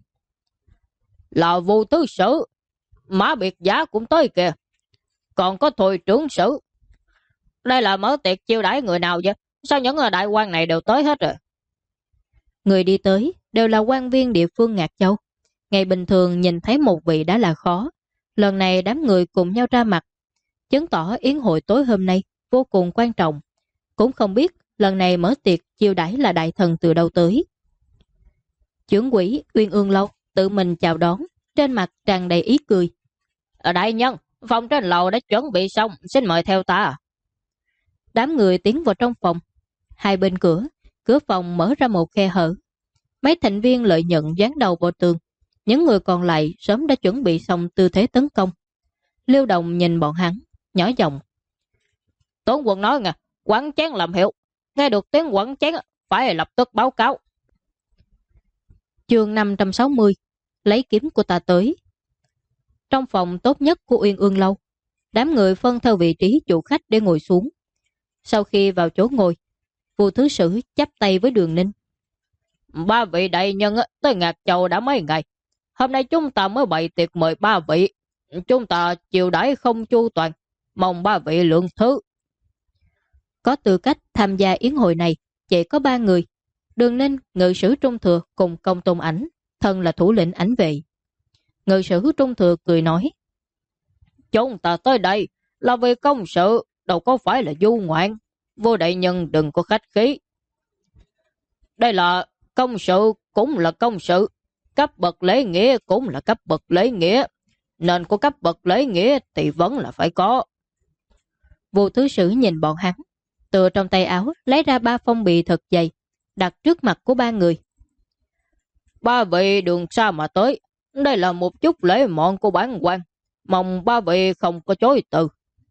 Speaker 2: Là Vu Thứ Sử, Mã Biệt Giá cũng tới kìa. Còn có Thôi trưởng sử. Đây là mở tiệc chiêu đãi người nào vậy? Sao những đại quan này đều tới hết rồi?
Speaker 1: Người đi tới đều là quan viên địa phương Ngạc Châu. Ngày bình thường nhìn thấy một vị đã là khó. Lần này đám người cùng nhau ra mặt, chứng tỏ yến hội tối hôm nay vô cùng quan trọng. Cũng không biết lần này mở tiệc chiêu đãi là đại thần từ đâu tới. Chưởng quỹ Uyên Ương Lâu tự mình chào đón, trên mặt tràn đầy ý cười.
Speaker 2: Đại nhân, phòng trên lầu đã chuẩn bị xong, xin mời theo ta.
Speaker 1: Đám người tiến vào trong phòng. Hai bên cửa phòng mở ra một khe hở. Mấy thành viên lợi nhận dán đầu vào tường. Những người còn lại sớm đã chuẩn bị xong tư thế tấn công. Lưu Đồng nhìn bọn hắn, nhỏ giọng.
Speaker 2: Tướng quân nói nè, quẳng chén làm hiệu. Nghe được tiếng quẳng chén, phải lập tức báo cáo.
Speaker 1: Chương 560, lấy kiếm của ta tới. Trong phòng tốt nhất của Uyên Ương Lâu, đám người phân theo vị trí chủ khách để ngồi xuống. Sau khi vào chỗ ngồi, Vua Thứ Sử chắp tay với Đường Ninh.
Speaker 2: Ba vị đại nhân tới Ngạc Châu đã mấy ngày. Hôm nay chúng ta mới bày tiệc mời ba vị. Chúng ta chiều đãi không chu toàn, mong ba vị lượng thứ.
Speaker 1: Có tư cách tham gia yến hội này chỉ có 3 người. Đường Ninh, ngự sử Trung Thừa cùng Công Tôn Ảnh, thân là thủ lĩnh ảnh vệ. Ngự sử Trung Thừa cười nói.
Speaker 2: Chúng ta tới đây là vì công sự, đâu có phải là du ngoạn. Vua đại nhân đừng có khách khí. Đây là công sự cũng là công sự, cấp bậc lễ nghĩa cũng là cấp bậc lễ nghĩa, nên có cấp bậc lễ nghĩa thì vẫn là phải có.
Speaker 1: Vua Thứ Sử nhìn bọn hắn, từ trong tay áo lấy ra 3 phong bì thật dày, đặt trước mặt của 3 người.
Speaker 2: Ba vị đường xa mà tới, đây là một chút lễ mọn của bản quan, mong ba vị không có chối từ.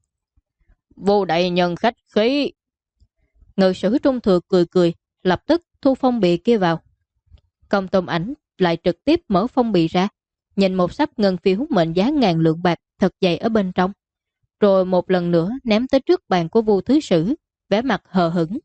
Speaker 2: Vua đại nhân khách khí.
Speaker 1: Ngự sử Trung Thừa cười cười, lập tức thu phong bì kia vào. Công Tôn Ảnh lại trực tiếp mở phong bì ra, nhìn một sắp ngân phiếu mệnh giá 1000 lượng bạc thật dày ở bên trong, rồi một lần nữa ném tới trước bàn của Vua Thứ Sử, vẻ mặt hờ hững.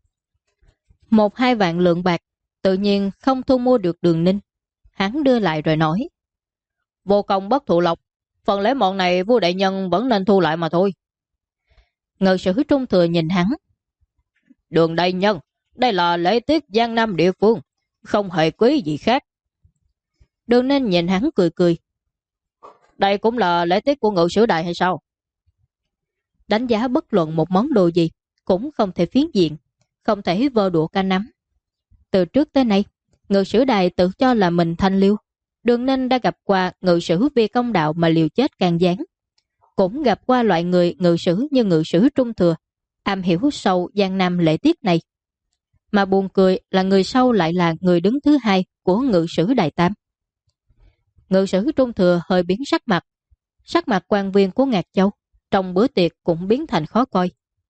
Speaker 1: 1-2 vạn lượng bạc tự nhiên không thu mua được Đường Ninh. Hắn đưa lại rồi nói.
Speaker 2: Vô công bất thụ lộc, phần lễ mọn này vua đại nhân vẫn nên thu lại mà thôi.
Speaker 1: Ngự sử Trung Thừa nhìn hắn.
Speaker 2: Đường đại nhân, đây là lễ tiết Giang Nam địa phương, không hề quý gì khác.
Speaker 1: Đường Ninh nhìn hắn cười cười.
Speaker 2: Đây cũng là lễ tiết của ngự sử đại hay sao?
Speaker 1: Đánh giá bất luận một món đồ gì cũng không thể phiến diện, không thể vơ đũa cả nắm. Từ trước tới nay, ngự sử đài tự cho là mình thanh liêu. Đường Ninh đã gặp qua ngự sử vì công đạo mà liều chết can gián, cũng gặp qua loại người ngự sử như ngự sử Trung Thừa, am hiểu sâu Giang Nam lễ tiết này. Mà buồn cười là người sau lại là người đứng thứ hai của ngự sử Đại Tam. Ngự sử Trung Thừa hơi biến sắc mặt quan viên của Ngạc Châu trong bữa tiệc cũng biến thành khó coi.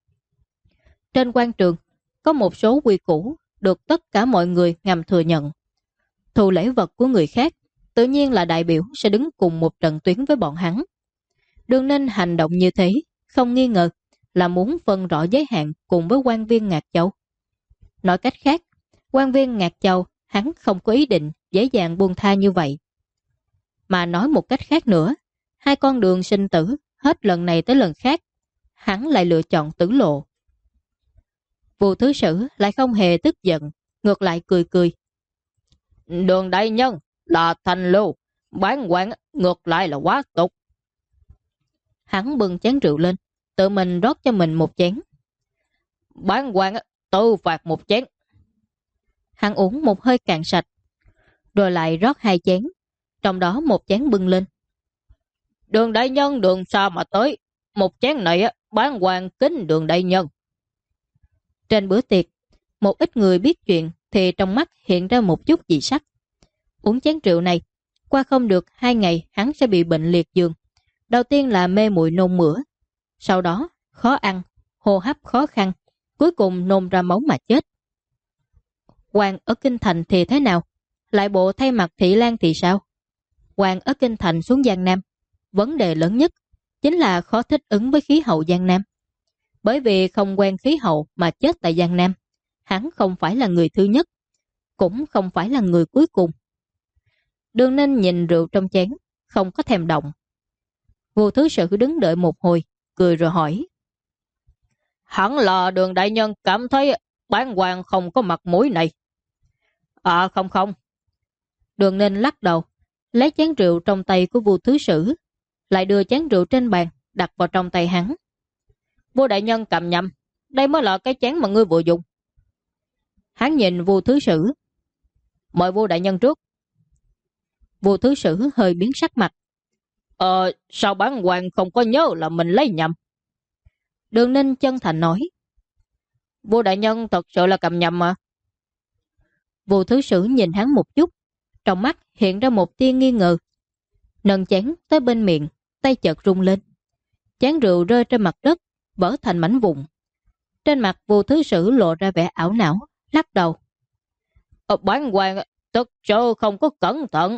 Speaker 1: Trên quan trường có một số quy củ được tất cả mọi người ngầm thừa nhận. Thu lễ vật của người khác tự nhiên là đại biểu sẽ đứng cùng một trận tuyến với bọn hắn. Đường Ninh hành động như thế không nghi ngờ là muốn phân rõ giới hạn cùng với quan viên Ngạc Châu. Nói cách khác, quan viên Ngạc Châu hắn không có ý định dễ dàng buông tha như vậy. Mà nói một cách khác nữa, 2 con đường sinh tử hết lần này tới lần khác, hắn lại lựa chọn tử lộ. Vua Thứ Sử lại không hề tức giận, ngược lại cười cười.
Speaker 2: Đường đại nhân là thành lưu, bán quan ngược lại là quá tục.
Speaker 1: Hắn bưng chén rượu lên, tự mình rót cho mình một chén.
Speaker 2: Bán quan tự phạt một chén.
Speaker 1: Hắn uống một hơi cạn sạch, rồi lại rót 2 chén, trong đó một chén bưng lên.
Speaker 2: Đường đại nhân đường xa mà tới, một chén này bán quan kính đường đại nhân.
Speaker 1: Trên bữa tiệc, một ít người biết chuyện thì trong mắt hiện ra một chút dị sắc. Uống chén rượu này, qua không được 2 ngày hắn sẽ bị bệnh liệt giường. Đầu tiên là mê muội nôn mửa, sau đó khó ăn, hô hấp khó khăn, cuối cùng nôn ra máu mà chết. Quan ở Kinh Thành thì thế nào? Lại bộ thay mặt Thị Lan thì sao? Quan ở Kinh Thành xuống Giang Nam, vấn đề lớn nhất chính là khó thích ứng với khí hậu Giang Nam. Bởi vì không quen khí hậu mà chết tại Giang Nam, hắn không phải là người thứ nhất, cũng không phải là người cuối cùng. Đường Ninh nhìn rượu trong chén, không có thèm động. Vua Thứ Sử đứng đợi một hồi, cười rồi hỏi.
Speaker 2: Hẳn là đường đại nhân cảm thấy Bản quan không có mặt mũi này. À không không.
Speaker 1: Đường Ninh lắc đầu, lấy chén rượu trong tay của Vu Thứ Sử, lại đưa chén rượu trên bàn đặt vào trong tay hắn.
Speaker 2: Vua đại nhân cầm nhầm, đây mới là cái chén mà ngươi vừa dùng.
Speaker 1: Hắn nhìn Vu Thứ Sử.
Speaker 2: Mời vua đại nhân trước.
Speaker 1: Vu Thứ Sử hơi biến sắc mặt.
Speaker 2: Sao bản quan không có nhớ là mình lấy nhầm?
Speaker 1: Đường Ninh chân thành nói.
Speaker 2: Vua đại nhân thật sự là cầm nhầm mà.
Speaker 1: Vu Thứ Sử nhìn hắn một chút, trong mắt hiện ra một tia nghi ngờ. Nâng chén tới bên miệng, tay chợt rung lên. Chén rượu rơi trên mặt đất, vỡ thành mảnh vụn. Trên mặt Vu Thứ Sử lộ ra vẻ ảo não, lắc đầu.
Speaker 2: Bản quan thật sự không có cẩn thận.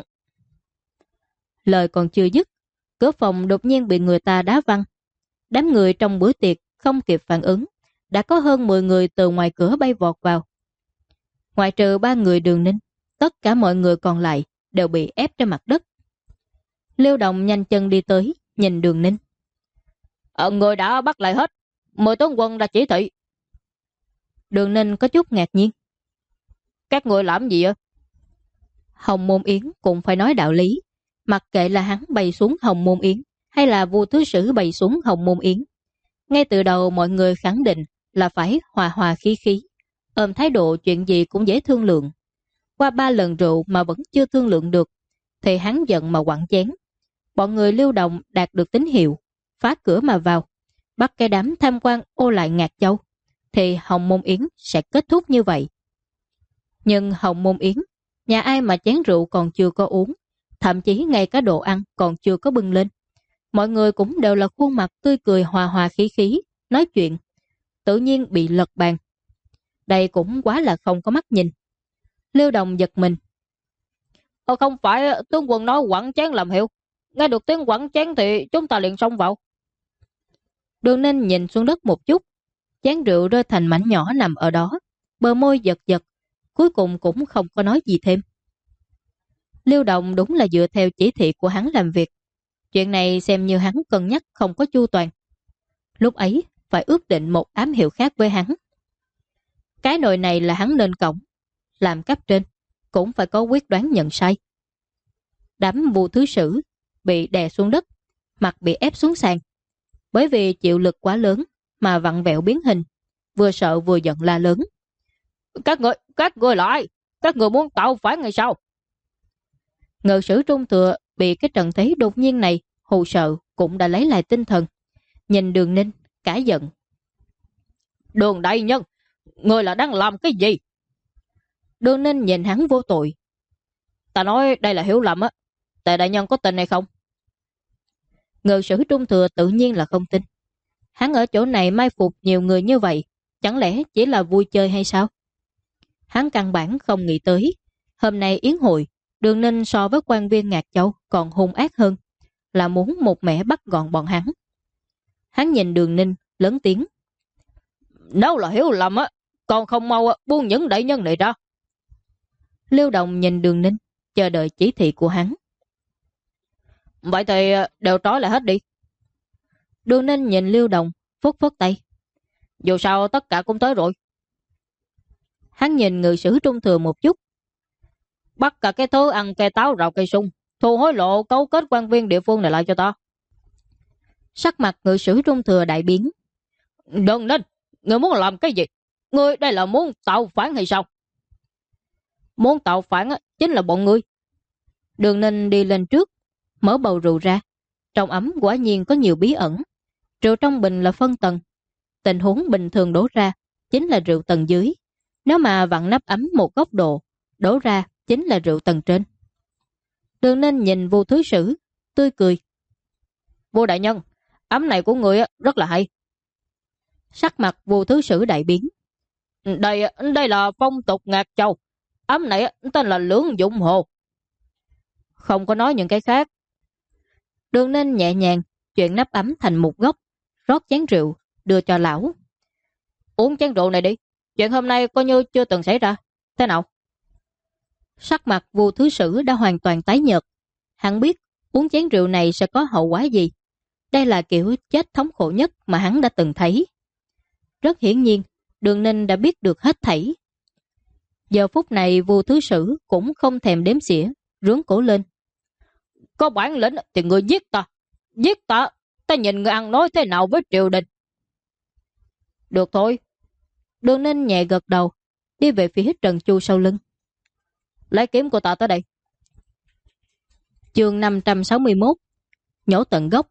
Speaker 1: Lời còn chưa dứt, cửa phòng đột nhiên bị người ta đá văng. Đám người trong bữa tiệc không kịp phản ứng, đã có hơn 10 người từ ngoài cửa bay vọt vào. Ngoại trừ 3 người Đường Ninh, tất cả mọi người còn lại đều bị ép trên mặt đất. Liêu Đồng nhanh chân đi tới, nhìn Đường Ninh.
Speaker 2: Người đã bắt lại hết, 10 tướng quân đã chỉ thị.
Speaker 1: Đường Ninh có chút ngạc nhiên.
Speaker 2: Các người làm gì vậy?
Speaker 1: Hồng Môn Yến cũng phải nói đạo lý, mặc kệ là hắn bày xuống Hồng Môn Yến hay là Vu Thứ Sử bày xuống Hồng Môn Yến. Ngay từ đầu mọi người khẳng định là phải hòa hòa khí khí, ôm thái độ chuyện gì cũng dễ thương lượng. Qua 3 lần rượu mà vẫn chưa thương lượng được, thì hắn giận mà quặn chén. Bọn người Lưu Động đạt được tín hiệu, phá cửa mà vào, bắt cái đám tham quan ô lại Ngạc Châu, thì Hồng Môn Yến sẽ kết thúc như vậy. Nhưng Hồng Môn Yến, nhà ai mà chén rượu còn chưa có uống, thậm chí ngay cả đồ ăn còn chưa có bưng lên. Mọi người cũng đều là khuôn mặt tươi cười hòa hòa khí khí, nói chuyện, tự nhiên bị lật bàn. Đây cũng quá là không có mắt nhìn. Lưu Đồng giật mình.
Speaker 2: Không phải tướng quân nói quẳng chén làm hiệu. Nghe được tiếng quẳng chén thì chúng ta liền xông vào.
Speaker 1: Đường Ninh nhìn xuống đất một chút, chén rượu rơi thành mảnh nhỏ nằm ở đó, bờ môi giật giật, cuối cùng cũng không có nói gì thêm. Lưu Đồng đúng là dựa theo chỉ thị của hắn làm việc. Chuyện này xem như hắn cân nhắc không có chu toàn. Lúc ấy phải ước định một ám hiệu khác với hắn. Cái nồi này là hắn nên cổng, làm cấp trên cũng phải có quyết đoán nhận sai. Đám Vu Thứ Sử bị đè xuống đất, mặt bị ép xuống sàn. Bởi vì chịu lực quá lớn mà vặn vẹo biến hình, vừa sợ vừa giận la lớn.
Speaker 2: Các người lại, các người muốn tạo phản hay sao?
Speaker 1: Ngự sử Trung Thừa bị cái trận thế đột nhiên này hù sợ cũng đã lấy lại tinh thần. Nhìn Đường Ninh cả giận.
Speaker 2: Đường đại nhân, người là đang làm cái gì?
Speaker 1: Đường Ninh nhìn hắn vô tội.
Speaker 2: Ta nói đây là hiểu lầm á. Tề đại nhân có tin hay không?
Speaker 1: Ngự sử Trung Thừa tự nhiên là không tin. Hắn ở chỗ này mai phục nhiều người như vậy, chẳng lẽ chỉ là vui chơi hay sao? Hắn căn bản không nghĩ tới, hôm nay yến hội, Đường Ninh so với quan viên Ngạc Châu còn hung ác hơn, là muốn một mẻ bắt gọn bọn hắn. Hắn nhìn Đường Ninh lớn tiếng.
Speaker 2: Nếu là hiểu lầm á, còn không mau buông những đại nhân này ra.
Speaker 1: Lưu Đồng nhìn Đường Ninh, chờ đợi chỉ thị của hắn.
Speaker 2: Vậy thì đều trói lại hết đi.
Speaker 1: Đường Ninh nhìn Lưu Đồng, phất phất tay.
Speaker 2: Dù sao tất cả cũng tới rồi.
Speaker 1: Hắn nhìn ngự sử Trung Thừa một chút.
Speaker 2: Bắt cả cái thứ ăn cây táo rào cây sung, thu hối lộ cấu kết quan viên địa phương này lại cho ta.
Speaker 1: Sắc mặt ngự sử Trung Thừa đại biến.
Speaker 2: Đừng nên, người muốn làm cái gì? Ngươi đây là muốn tạo phản hay sao? Muốn tạo phản chính là bọn ngươi.
Speaker 1: Đường Ninh đi lên trước, mở bầu rượu ra. Trong ấm quả nhiên có nhiều bí ẩn. Rượu trong bình là phân tầng. Tình huống bình thường đổ ra chính là rượu tầng dưới. Nếu mà vặn nắp ấm một góc độ, đổ ra chính là rượu tầng trên. Đường Ninh nhìn Vu Thứ Sử, tươi cười.
Speaker 2: Vua đại nhân, ấm này của người rất là hay.
Speaker 1: Sắc mặt Vu Thứ Sử đại biến.
Speaker 2: Đây là phong tục Ngạc Châu. Ấm này tên là Lưỡng Dụng Hồ.
Speaker 1: Không có nói những cái khác. Đường Ninh nhẹ nhàng chuyển nắp ấm thành một góc, rót chén rượu, đưa cho lão.
Speaker 2: Uống chén rượu này đi. Chuyện hôm nay coi như chưa từng xảy ra. Thế nào?
Speaker 1: Sắc mặt Vu Thứ Sử đã hoàn toàn tái nhợt. Hắn biết uống chén rượu này sẽ có hậu quả gì. Đây là kiểu chết thống khổ nhất mà hắn đã từng thấy. Rất hiển nhiên, Đường Ninh đã biết được hết thảy. Giờ phút này Vu Thứ Sử cũng không thèm đếm xỉa, rướn cổ lên.
Speaker 2: Có bản lĩnh thì người giết ta. Giết ta, ta nhìn người ăn nói thế nào với triều đình.
Speaker 1: Được thôi. Đường Ninh nhẹ gật đầu, đi về phía Trần Chu sau lưng.
Speaker 2: Lấy kiếm của ta tới đây.
Speaker 1: Chương 561. Nhổ tận gốc.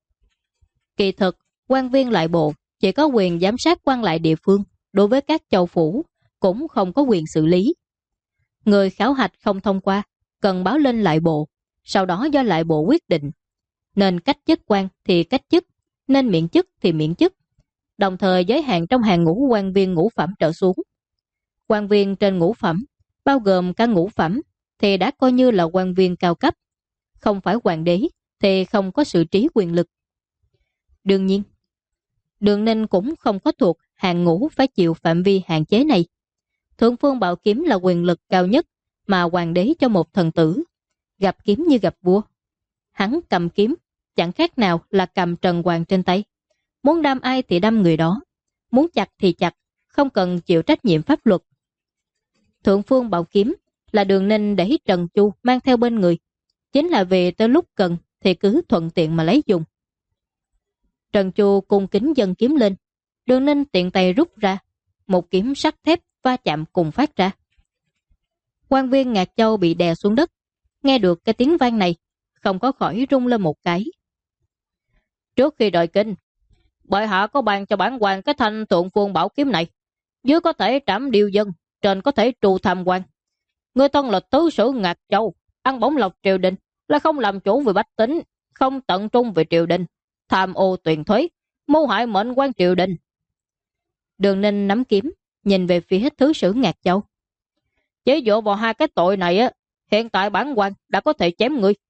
Speaker 1: Kỳ thực, quan viên lại bộ chỉ có quyền giám sát quan lại địa phương, đối với các châu phủ cũng không có quyền xử lý. Người khảo hạch không thông qua, cần báo lên lại bộ, sau đó do lại bộ quyết định. Nên cách chức quan thì cách chức, nên miễn chức thì miễn chức, đồng thời giới hạn trong hàng ngũ quan viên ngũ phẩm trở xuống. Quan viên trên ngũ phẩm, bao gồm cả ngũ phẩm, thì đã coi như là quan viên cao cấp. Không phải hoàng đế thì không có sự trí quyền lực. Đương nhiên, Đường Ninh cũng không có thuộc hàng ngũ phải chịu phạm vi hạn chế này. Thượng Phương Bảo Kiếm là quyền lực cao nhất mà hoàng đế cho một thần tử. Gặp kiếm như gặp vua. Hắn cầm kiếm, chẳng khác nào là cầm trần hoàng trên tay. Muốn đâm ai thì đâm người đó. Muốn chặt thì chặt, không cần chịu trách nhiệm pháp luật. Thượng Phương Bảo Kiếm là Đường Ninh để Trần Chu mang theo bên người. Chính là vì tới lúc cần thì cứ thuận tiện mà lấy dùng. Trần Chu cung kính dâng kiếm lên. Đường Ninh tiện tay rút ra. Một kiếm sắt thép va chạm cùng phát ra. Quan viên Ngạc Châu bị đè xuống đất. Nghe được cái tiếng vang này, không có khỏi rung lên một cái.
Speaker 2: Trước khi đợi kinh, bệ hạ có ban cho bản quan cái thanh Thượng Phương Bảo Kiếm này. Dưới có thể trảm điêu dân, trên có thể tru tham quan. Người thân là tứ sử Ngạc Châu, ăn bổng lộc triều đình, là không làm chủ về bách tính, không tận trung về triều đình, tham ô tiền thuế, mưu hại mệnh quan triều đình.
Speaker 1: Đường Ninh nắm kiếm, nhìn về phía thứ sử Ngạc Châu.
Speaker 2: Chỉ dựa vào hai cái tội này á, hiện tại bản quan đã có thể chém người.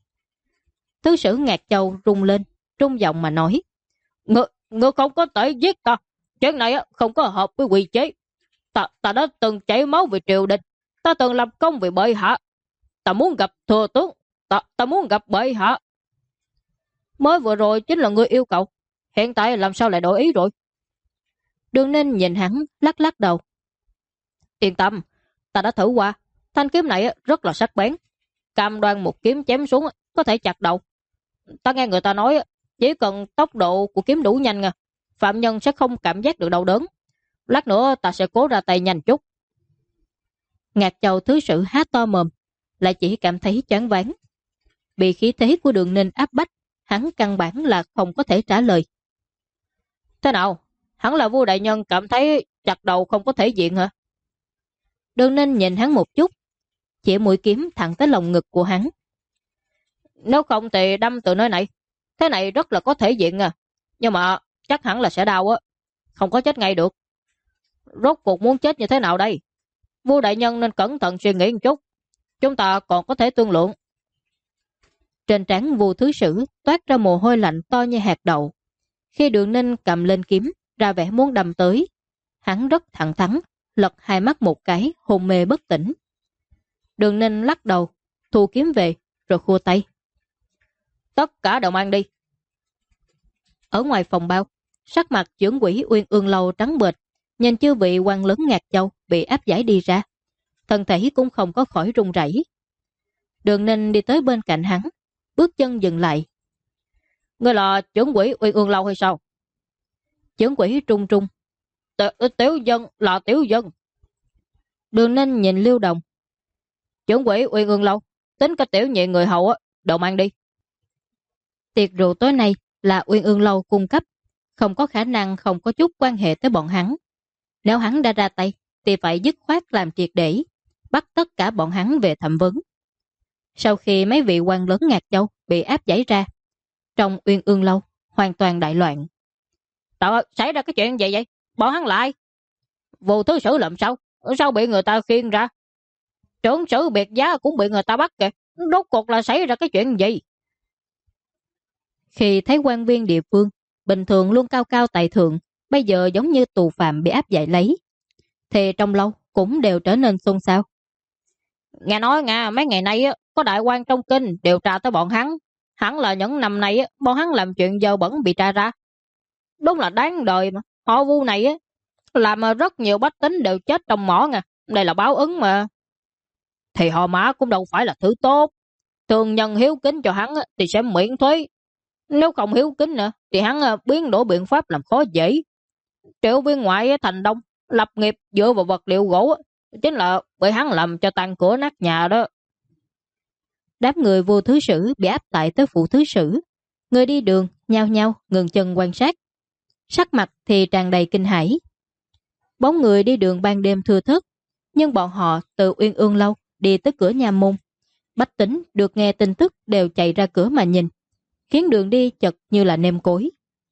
Speaker 1: Thứ sử Ngạc Châu rung lên, trung giọng mà nói.
Speaker 2: Ngươi không có thể giết ta. Chuyện này á, không có hợp với quy chế. Ta đã từng chảy máu vì triều đình. Ta từng lập công vì bệ hạ. Ta muốn gặp thừa tướng. Ta muốn gặp bệ hạ. Mới vừa rồi chính là ngươi yêu cầu. Hiện tại làm sao lại đổi ý rồi?
Speaker 1: Đường Ninh nhìn hắn, lắc lắc đầu.
Speaker 2: Yên tâm, ta đã thử qua. Thanh kiếm này rất là sắc bén. Cam đoan một kiếm chém xuống có thể chặt đầu. Ta nghe người ta nói chỉ cần tốc độ của kiếm đủ nhanh, phạm nhân sẽ không cảm giác được đau đớn. Lát nữa ta sẽ cố ra tay nhanh chút.
Speaker 1: Ngạc Châu thứ sử há to mồm, lại chỉ cảm thấy choáng váng. Bị khí thế của Đường Ninh áp bách, hắn căn bản là không có thể trả lời.
Speaker 2: Thế nào? Hắn là vua đại nhân cảm thấy chặt đầu không có thể diện hả?
Speaker 1: Đường Ninh nhìn hắn một chút, chỉ mũi kiếm thẳng tới lồng ngực của hắn.
Speaker 2: Nếu không thì đâm từ nơi này. Thế này rất là có thể diện nhưng mà chắc hẳn là sẽ đau á. Không có chết ngay được. Rốt cuộc muốn chết như thế nào đây? Vua đại nhân nên cẩn thận suy nghĩ một chút. Chúng ta còn có thể tương lượng.
Speaker 1: Trên trán Vu Thứ Sử toát ra mồ hôi lạnh to như hạt đậu. Khi Đường Ninh cầm lên kiếm, ra vẻ muốn đâm tới, hắn rất thẳng thắn, lật hai mắt một cái, hôn mê bất tỉnh. Đường Ninh lắc đầu, thu kiếm về, rồi khua tay.
Speaker 2: Tất cả đều mang đi.
Speaker 1: Ở ngoài phòng bao, sắc mặt trưởng quỹ Uyên Ương Lâu trắng bệch, nhìn chư vị quan lớn Ngạc Châu bị áp giải đi ra. Thân thể cũng không có khỏi run rẩy. Đường Ninh đi tới bên cạnh hắn, bước chân dừng lại.
Speaker 2: Ngươi là trưởng quỹ Uyên Ương Lâu hay sao?
Speaker 1: Trưởng quỹ trung trung.
Speaker 2: Tiểu dân là tiểu dân.
Speaker 1: Đường Ninh nhìn Lưu Đồng.
Speaker 2: Trưởng quỹ Uyên Ương Lâu, tính cái tiểu nhị người hầu đồ mang đi.
Speaker 1: Tiệc rượu tối nay là Uyên Ương Lâu cung cấp, không có khả năng không có chút quan hệ tới bọn hắn. Nếu hắn đã ra tay, thì phải dứt khoát làm triệt để, bắt tất cả bọn hắn về thẩm vấn. Sau khi mấy vị quan lớn Ngạc Châu bị áp giải ra, trong Uyên Ương Lâu hoàn toàn đại loạn.
Speaker 2: Trời ơi, xảy ra cái chuyện gì vậy? Bọn hắn lại Vô thứ sử làm sao? Sao bị người ta khiêng ra? Trưởng sử biệt giá cũng bị người ta bắt kìa. Rốt cuộc là xảy ra cái chuyện gì?
Speaker 1: Khi thấy quan viên địa phương bình thường luôn cao cao tại thượng, bây giờ giống như tù phạm bị áp giải lấy, thì trong lâu cũng đều trở nên xôn xao.
Speaker 2: Nghe nói mấy ngày nay có đại quan trong kinh điều tra tới bọn hắn. Hẳn là những năm nay bọn hắn làm chuyện dơ bẩn bị tra ra. Đúng là đáng đời mà. Họ Vu này Làm rất nhiều bách tính đều chết trong mỏ nha. Đây là báo ứng mà. Thì họ Mã cũng đâu phải là thứ tốt. Thương nhân hiếu kính cho hắn thì sẽ miễn thuế. Nếu không hiếu kính nữa thì hắn biến đổi biện pháp làm khó dễ. Triệu viên ngoại thành Đông lập nghiệp dựa vào vật liệu gỗ chính là bởi hắn làm cho tan cửa nát nhà đó.
Speaker 1: Đám người vô thứ sử bị áp tải tới phủ thứ sử. Người đi đường nhao nhao ngừng chân quan sát. Sắc mặt thì tràn đầy kinh hãi. Bóng người đi đường ban đêm thưa thớt, nhưng bọn họ từ Uyên Ương Lâu đi tới cửa nhà môn. Bách tính được nghe tin tức đều chạy ra cửa mà nhìn, khiến đường đi chật như là nêm cối.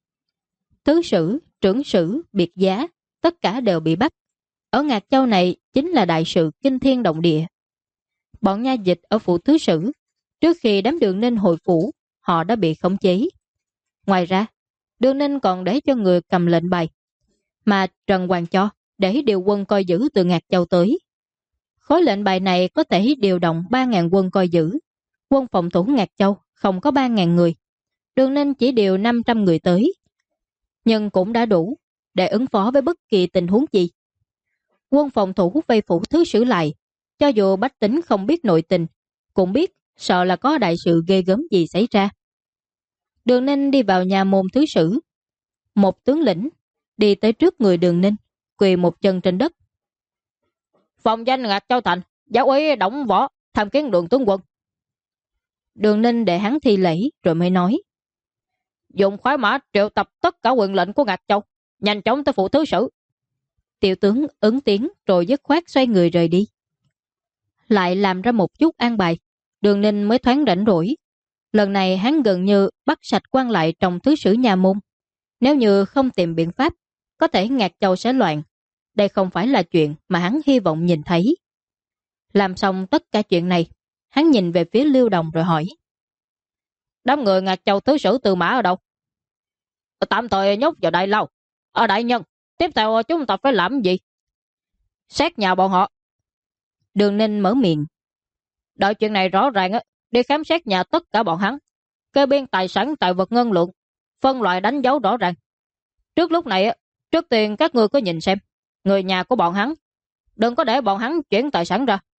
Speaker 1: Thứ sử, trưởng sử, biệt giá, tất cả đều bị bắt. Ở Ngạc Châu này chính là đại sự kinh thiên động địa. Bọn nha dịch ở phủ thứ sử, trước khi đám Đường Ninh hồi phủ, họ đã bị khống chế. Ngoài ra, Đường Ninh còn để cho người cầm lệnh bài, mà Trần Hoàng cho để điều quân coi giữ từ Ngạc Châu tới. Khối lệnh bài này có thể điều động 3.000 quân coi giữ. Quân phòng thủ Ngạc Châu không có 3.000 người. Đường Ninh chỉ điều 500 người tới. Nhưng cũng đã đủ để ứng phó với bất kỳ tình huống gì. Quân phòng thủ vây phủ thứ sử lại, cho dù bách tính không biết nội tình, cũng biết sợ là có đại sự ghê gớm gì xảy ra. Đường Ninh đi vào nhà môn thứ sử. Một tướng lĩnh đi tới trước người Đường Ninh, quỳ một chân trên đất.
Speaker 2: Phòng danh Ngạc Châu Thành, giáo úy Đổng Võ, tham kiến Đường tướng quân.
Speaker 1: Đường Ninh để hắn thi lễ rồi mới nói.
Speaker 2: Dùng khoái mã triệu tập tất cả quyền lệnh của Ngạc Châu, nhanh chóng tới phủ thứ sử.
Speaker 1: Tiểu tướng ứng tiếng rồi dứt khoát xoay người rời đi. Lại làm ra một chút an bài, Đường Ninh mới thoáng rảnh rỗi. Lần này hắn gần như bắt sạch quan lại trong thứ sử nhà môn. Nếu như không tìm biện pháp, có thể Ngạc Châu sẽ loạn. Đây không phải là chuyện mà hắn hy vọng nhìn thấy. Làm xong tất cả chuyện này, hắn nhìn về phía Lưu Đồng rồi hỏi.
Speaker 2: Đám người Ngạc Châu thứ sử Tư Mã ở đâu? Tạm thời nhốt vào Đại Lâu. Ở Đại Nhân, tiếp theo chúng ta phải làm gì? Xét nhà bọn họ.
Speaker 1: Đường Ninh mở miệng.
Speaker 2: Đợi chuyện này rõ ràng đi khám xét nhà tất cả bọn hắn, kê biên tài sản tài vật ngân lượng, phân loại đánh dấu rõ ràng. Trước lúc này trước tiên các ngươi có nhìn xem người nhà của bọn hắn, đừng có để bọn hắn chuyển tài sản ra.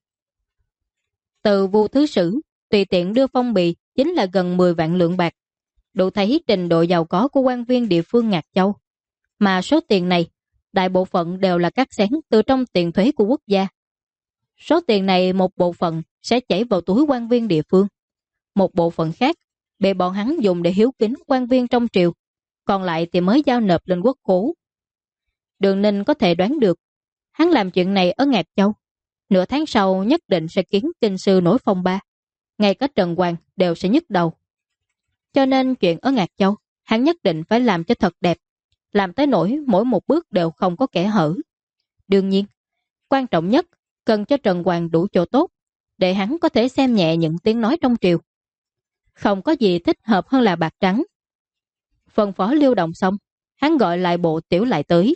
Speaker 1: Từ Vu thứ sử tùy tiện đưa phong bì chính là gần 10 vạn lượng bạc, đủ thấy trình độ giàu có của quan viên địa phương Ngạc Châu. Mà số tiền này đại bộ phận đều là cắt xén từ trong tiền thuế của quốc gia. Số tiền này một bộ phận sẽ chảy vào túi quan viên địa phương, một bộ phận khác bị bọn hắn dùng để hiếu kính quan viên trong triều, còn lại thì mới giao nộp lên quốc khố. Đường Ninh có thể đoán được, hắn làm chuyện này ở Ngạc Châu, nửa tháng sau nhất định sẽ khiến kinh sư nổi phong ba, ngay cả Trần Hoàng đều sẽ nhức đầu. Cho nên chuyện ở Ngạc Châu, hắn nhất định phải làm cho thật đẹp, làm tới nỗi mỗi một bước đều không có kẽ hở. Đương nhiên, quan trọng nhất cần cho Trần Hoàng đủ chỗ tốt, để hắn có thể xem nhẹ những tiếng nói trong triều. Không có gì thích hợp hơn là bạc trắng. Phân phó Lưu Động xong, hắn gọi lại bộ tiểu lại tới.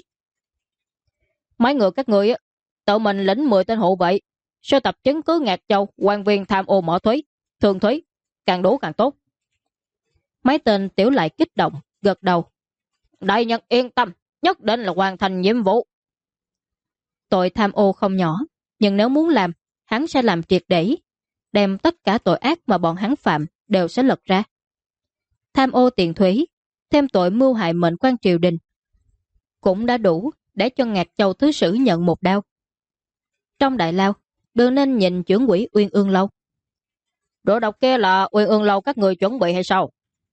Speaker 2: Mấy người các ngươi tự mình lĩnh 10 tên hộ vệ, sơ tập chứng cứ Ngạc Châu quan viên tham ô mỏ thuế, thường thuế, càng đủ càng tốt.
Speaker 1: Mấy tên tiểu lại kích động, gật đầu.
Speaker 2: Đại nhân yên tâm, nhất định là hoàn thành nhiệm vụ.
Speaker 1: Tội tham ô không nhỏ, nhưng nếu muốn làm, hắn sẽ làm triệt để, đem tất cả tội ác mà bọn hắn phạm đều sẽ lật ra. Tham ô tiền thuế, thêm tội mưu hại mệnh quan triều đình, cũng đã đủ để cho Ngạc Châu thứ sử nhận một đao. Trong đại lao, Đường Ninh nhìn trưởng quỹ Uyên Ương Lâu.
Speaker 2: Đồ độc kia là Uyên Ương Lâu các người chuẩn bị hay sao?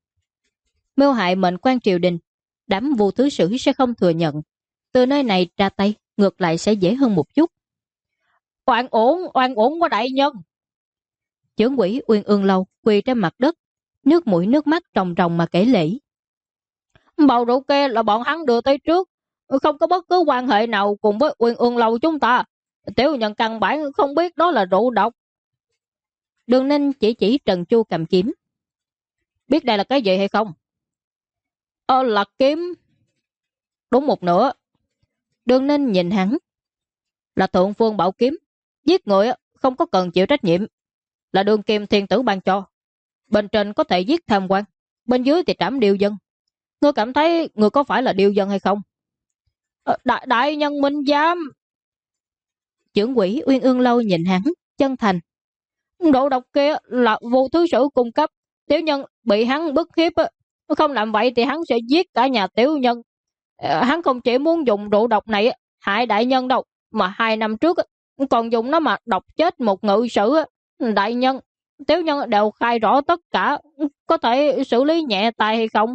Speaker 1: Mưu hại mệnh quan triều đình, đám Vu thứ sử sẽ không thừa nhận. Từ nơi này ra tay, ngược lại sẽ dễ hơn một chút.
Speaker 2: Oan uổng của đại nhân.
Speaker 1: Trưởng quỹ Uyên Ương Lâu quỳ trên mặt đất, nước mũi nước mắt ròng ròng mà kể lễ.
Speaker 2: Bầu rượu kia là bọn hắn đưa tới trước, không có bất cứ quan hệ nào cùng với Uyên Ương Lâu chúng ta. Tiểu nhân căn bản không biết đó là rượu độc.
Speaker 1: Đường Ninh chỉ Trần Chu cầm kiếm.
Speaker 2: Biết đây là cái gì hay không? Là kiếm. Đúng một nửa.
Speaker 1: Đường Ninh nhìn hắn.
Speaker 2: Là thượng phương bảo kiếm, giết người không có cần chịu trách nhiệm, là đường kim thiên tử ban cho. Bên trên có thể giết tham quan, bên dưới thì trảm điêu dân. Ngươi cảm thấy ngươi có phải là điêu dân hay không? Đại nhân minh giám.
Speaker 1: Chưởng quỷ Uyên Ương Lâu nhìn hắn, chân thành.
Speaker 2: Độ độc kia là vô thứ sử cung cấp. Tiểu nhân bị hắn bức hiếp, không làm vậy thì hắn sẽ giết cả nhà tiểu nhân. Hắn không chỉ muốn dùng độ độc này hại đại nhân đâu, mà 2 năm trước còn dùng nó mà độc chết một ngự sử. Đại nhân, tiểu nhân đều khai rõ tất cả, có thể xử lý nhẹ tay hay không?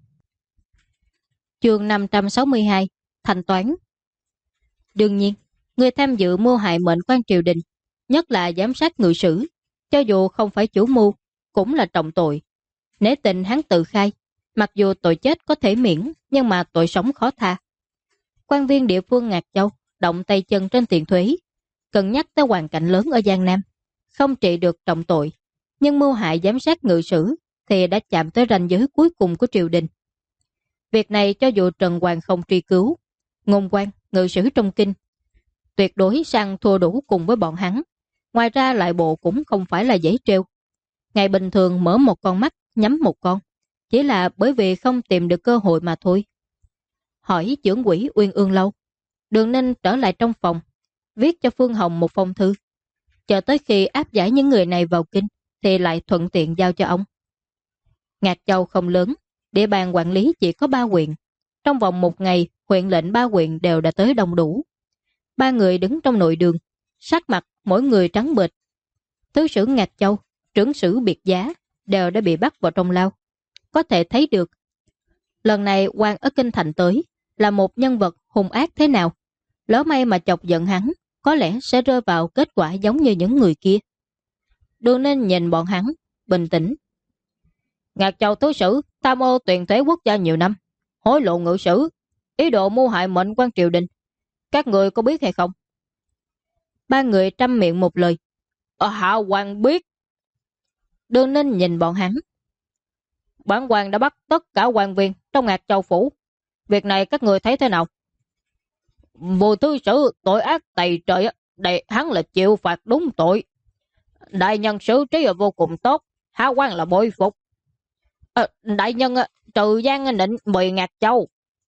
Speaker 1: Chương 562 Thanh toán. Đương nhiên, người tham dự mưu hại mệnh quan triều đình, nhất là giám sát ngự sử, cho dù không phải chủ mưu, cũng là trọng tội. Nể tình hắn tự khai, mặc dù tội chết có thể miễn, nhưng mà tội sống khó tha. Quan viên địa phương Ngạc Châu động tay chân trên tiền thuế, cân nhắc tới hoàn cảnh lớn ở Giang Nam, không trị được trọng tội, nhưng mưu hại giám sát ngự sử thì đã chạm tới ranh giới cuối cùng của triều đình. Việc này cho dù Trần Hoàng không truy cứu, Ngôn Quan, ngự sử trong kinh tuyệt đối sang thua đủ cùng với bọn hắn. Ngoài ra lại bộ cũng không phải là dễ trêu. Ngày bình thường mở một con mắt, nhắm một con, chỉ là bởi vì không tìm được cơ hội mà thôi. Hỏi chưởng quỷ Uyên Ương Lâu, Đường Ninh trở lại trong phòng, viết cho Phương Hồng một phong thư. Chờ tới khi áp giải những người này vào kinh, thì lại thuận tiện giao cho ông. Ngạc Châu không lớn, địa bàn quản lý chỉ có 3 huyện. Trong vòng 1 ngày, huyện lệnh 3 huyện đều đã tới đông đủ. 3 người đứng trong nội đường, sắc mặt mỗi người trắng bệch. Thứ sử Ngạc Châu, trưởng sử Biệt Giá đều đã bị bắt vào trong lao. Có thể thấy được, lần này quan ở kinh thành tới là một nhân vật hung ác thế nào. Lỡ may mà chọc giận hắn, có lẽ sẽ rơi vào kết quả giống như những người kia. Đường Ninh nhìn bọn hắn, bình tĩnh.
Speaker 2: Ngạc Châu thứ sử tham ô tiền thuế quốc gia nhiều năm, hối lộ ngự sử, ý đồ mưu hại mệnh quan triều đình. Các người có biết hay không?
Speaker 1: 3 người trăm miệng một lời.
Speaker 2: Hạ quan biết.
Speaker 1: Đường Ninh nhìn bọn hắn.
Speaker 2: Bản quan đã bắt tất cả quan viên trong Ngạc Châu phủ. Việc này các người thấy thế nào? Vô thứ sử tội ác tày trời, đây hắn là chịu phạt đúng tội. Đại nhân xử trí là vô cùng tốt, hạ quan là bội phục. Đại nhân trừ gian định 10 Ngạc Châu.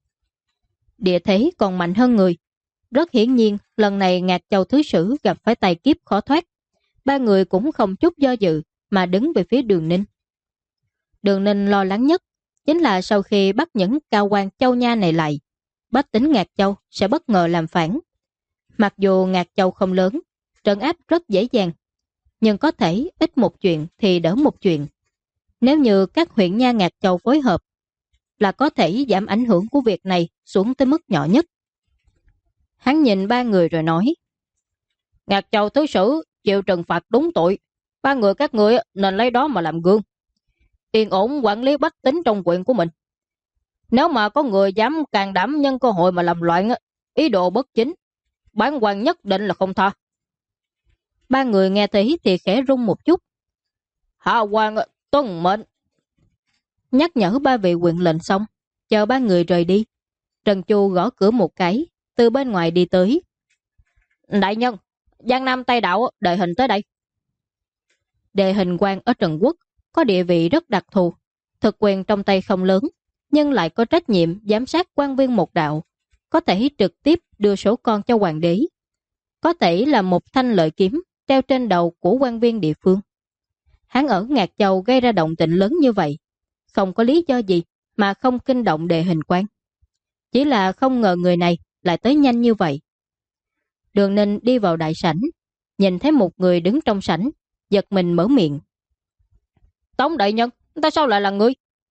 Speaker 1: Địa thế còn mạnh hơn người. Rất hiển nhiên, lần này Ngạc Châu thứ sử gặp phải tài kiếp khó thoát. 3 người cũng không chút do dự mà đứng về phía Đường Ninh. Đường Ninh lo lắng nhất chính là sau khi bắt những cao quan Châu Nha này lại, bách tính Ngạc Châu sẽ bất ngờ làm phản. Mặc dù Ngạc Châu không lớn, trấn áp rất dễ dàng, nhưng có thể ít một chuyện thì đỡ một chuyện. Nếu như các huyện nha Ngạc Châu phối hợp, là có thể giảm ảnh hưởng của việc này xuống tới mức nhỏ nhất. Hắn nhìn 3 người rồi nói,
Speaker 2: Ngạc Châu thứ sử chịu trừng phạt đúng tội. 3 người các người nên lấy đó mà làm gương, yên ổn quản lý bách tính trong huyện của mình. Nếu mà có người dám can đảm nhân cơ hội mà làm loạn, ý đồ bất chính, bản quan nhất định là không tha.
Speaker 1: 3 người nghe thấy thì khẽ rung một chút.
Speaker 2: Hạ quan tuân mệnh.
Speaker 1: Nhắc nhở 3 vị huyện lệnh xong, chờ 3 người rời đi. Trần Chu gõ cửa một cái, từ bên ngoài đi tới.
Speaker 2: Đại nhân, Giang Nam Tây Đạo đề hình tới đây.
Speaker 1: Đề hình quan ở Trần Quốc có địa vị rất đặc thù, thực quyền trong tay không lớn, nhưng lại có trách nhiệm giám sát quan viên một đạo, có thể trực tiếp đưa số con cho hoàng đế, có thể là một thanh lợi kiếm treo trên đầu của quan viên địa phương. Hắn ở Ngạc Châu gây ra động tĩnh lớn như vậy, không có lý do gì mà không kinh động đề hình quan. Chỉ là không ngờ người này lại tới nhanh như vậy. Đường Ninh đi vào đại sảnh, nhìn thấy một người đứng trong sảnh, giật mình mở miệng.
Speaker 2: Tống đại nhân, tại sao lại là ngươi?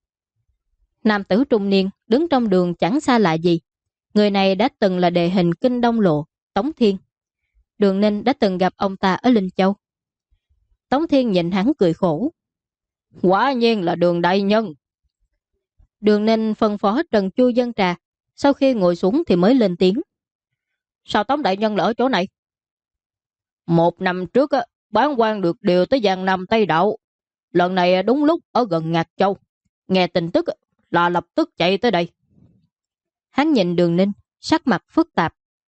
Speaker 1: Nam tử trung niên đứng trong đường chẳng xa lạ gì. Người này đã từng là đề hình Kinh Đông Lộ, Tống Thiên. Đường Ninh đã từng gặp ông ta ở Linh Châu. Tống Thiên nhìn hắn cười khổ.
Speaker 2: Quả nhiên là Đường đại nhân.
Speaker 1: Đường Ninh phân phó Trần Chu dâng trà, sau khi ngồi xuống thì mới lên tiếng.
Speaker 2: Sao Tống đại nhân là ở chỗ này? 1 năm trước bản quan được điều tới Giang Nam Tây Đạo. Lần này đúng lúc ở gần Ngạc Châu. Nghe tin tức là lập tức chạy tới đây.
Speaker 1: Hắn nhìn Đường Ninh, sắc mặt phức tạp.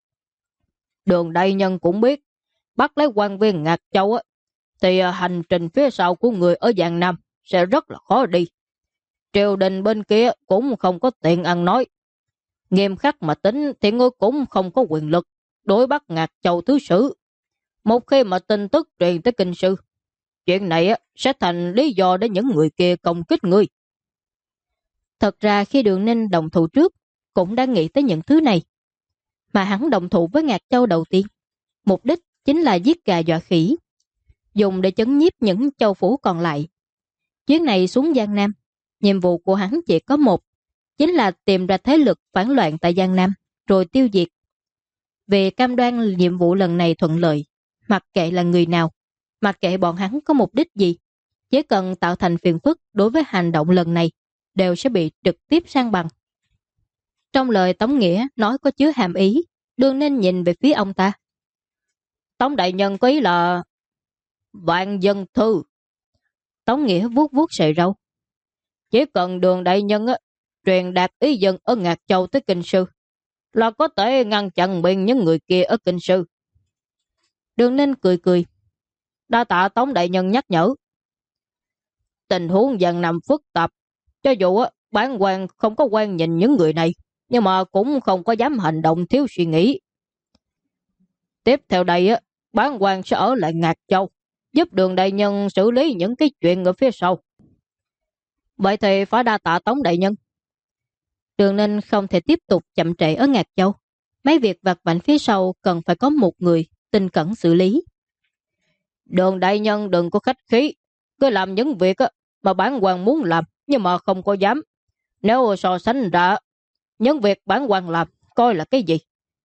Speaker 2: Đường đại nhân cũng biết, bắt lấy quan viên Ngạc Châu thì hành trình phía sau của người ở Giang Nam sẽ rất là khó đi. Triều đình bên kia cũng không có tiện ăn nói. Nghiêm khắc mà tính thì ngươi cũng không có quyền lực đối bắt Ngạc Châu thứ sử. Một khi mà tin tức truyền tới kinh sư, chuyện này sẽ thành lý do để những người kia công kích ngươi.
Speaker 1: Thật ra khi Đường Ninh động thủ trước, cũng đang nghĩ tới những thứ này. Mà hắn động thủ với Ngạc Châu đầu tiên, mục đích chính là giết gà dọa khỉ, dùng để chấn nhiếp những châu phủ còn lại. Chuyến này xuống Giang Nam, nhiệm vụ của hắn chỉ có một, chính là tìm ra thế lực phản loạn tại Giang Nam, rồi tiêu diệt. Vì cam đoan nhiệm vụ lần này thuận lợi, mặc kệ là người nào, mặc kệ bọn hắn có mục đích gì, chỉ cần tạo thành phiền phức đối với hành động lần này, đều sẽ bị trực tiếp san bằng. Trong lời Tống Nghĩa nói có chứa hàm ý, Đường Ninh nhìn về phía ông ta.
Speaker 2: Tống đại nhân có ý là vạn dân thư.
Speaker 1: Tống Nghĩa vuốt vuốt sợi râu.
Speaker 2: Chỉ cần Đường đại nhân truyền đạt ý dân ở Ngạc Châu tới kinh sư, là có thể ngăn chặn bên những người kia ở kinh sư.
Speaker 1: Đường Ninh cười cười.
Speaker 2: Đa tạ Tống đại nhân nhắc nhở. Tình huống Giang Nam phức tạp, cho dù bản quan không có quen nhìn những người này, nhưng mà cũng không có dám hành động thiếu suy nghĩ. Tiếp theo đây bản quan sẽ ở lại Ngạc Châu, giúp Đường đại nhân xử lý những cái chuyện ở phía sau. Vậy thì phải đa tạ Tống đại nhân.
Speaker 1: Đường Ninh không thể tiếp tục chậm trễ ở Ngạc Châu. Mấy việc vặt vãnh phía sau cần phải có một người tinh cẩn xử lý.
Speaker 2: Đường đại nhân đừng có khách khí, cứ làm những việc mà bản quan muốn làm nhưng mà không có dám. Nếu so sánh ra những việc bản quan làm coi là cái gì?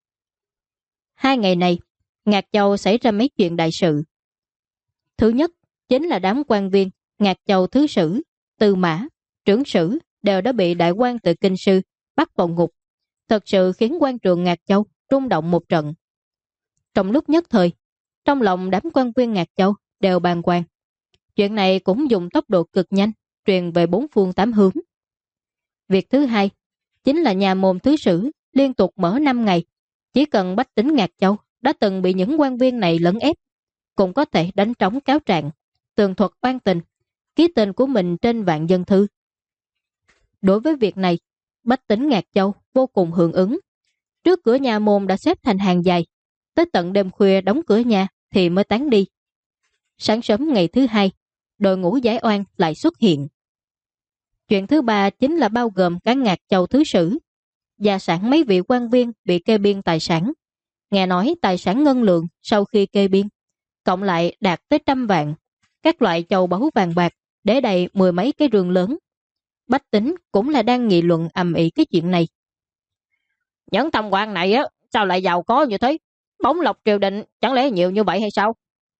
Speaker 1: 2 ngày này, Ngạc Châu xảy ra mấy chuyện đại sự. Thứ nhất chính là đám quan viên Ngạc Châu thứ sử, tư mã, trưởng sử đều đã bị đại quan từ kinh sư bắt vào ngục, thật sự khiến quan trường Ngạc Châu rung động một trận. Trong lúc nhất thời, trong lòng đám quan viên Ngạc Châu đều bàng hoàng. Chuyện này cũng dùng tốc độ cực nhanh truyền về 4 phương 8 hướng. Việc thứ hai chính là nhà môn thứ sử liên tục mở 5 ngày, chỉ cần bách tính Ngạc Châu đã từng bị những quan viên này lấn ép, cũng có thể đánh trống cáo trạng, tường thuật oan tình, ký tên của mình trên vạn dân thư. Đối với việc này, bách tính Ngạc Châu vô cùng hưởng ứng. Trước cửa nhà môn đã xếp thành hàng dài, tới tận đêm khuya đóng cửa nhà thì mới tán đi. Sáng sớm ngày thứ hai, đội ngũ giải oan lại xuất hiện. Chuyện thứ ba chính là bao gồm cả Ngạc Châu thứ sử, gia sản mấy vị quan viên bị kê biên tài sản. Nghe nói tài sản ngân lượng sau khi kê biên, cộng lại đạt tới 100 vạn, các loại châu báu vàng bạc để đầy 10 mấy cái rương lớn. Bách tính cũng là đang nghị luận ầm ĩ cái chuyện này.
Speaker 2: Những tham quan này sao lại giàu có như thế? Bổng lộc triều đình chẳng lẽ nhiều như vậy hay sao?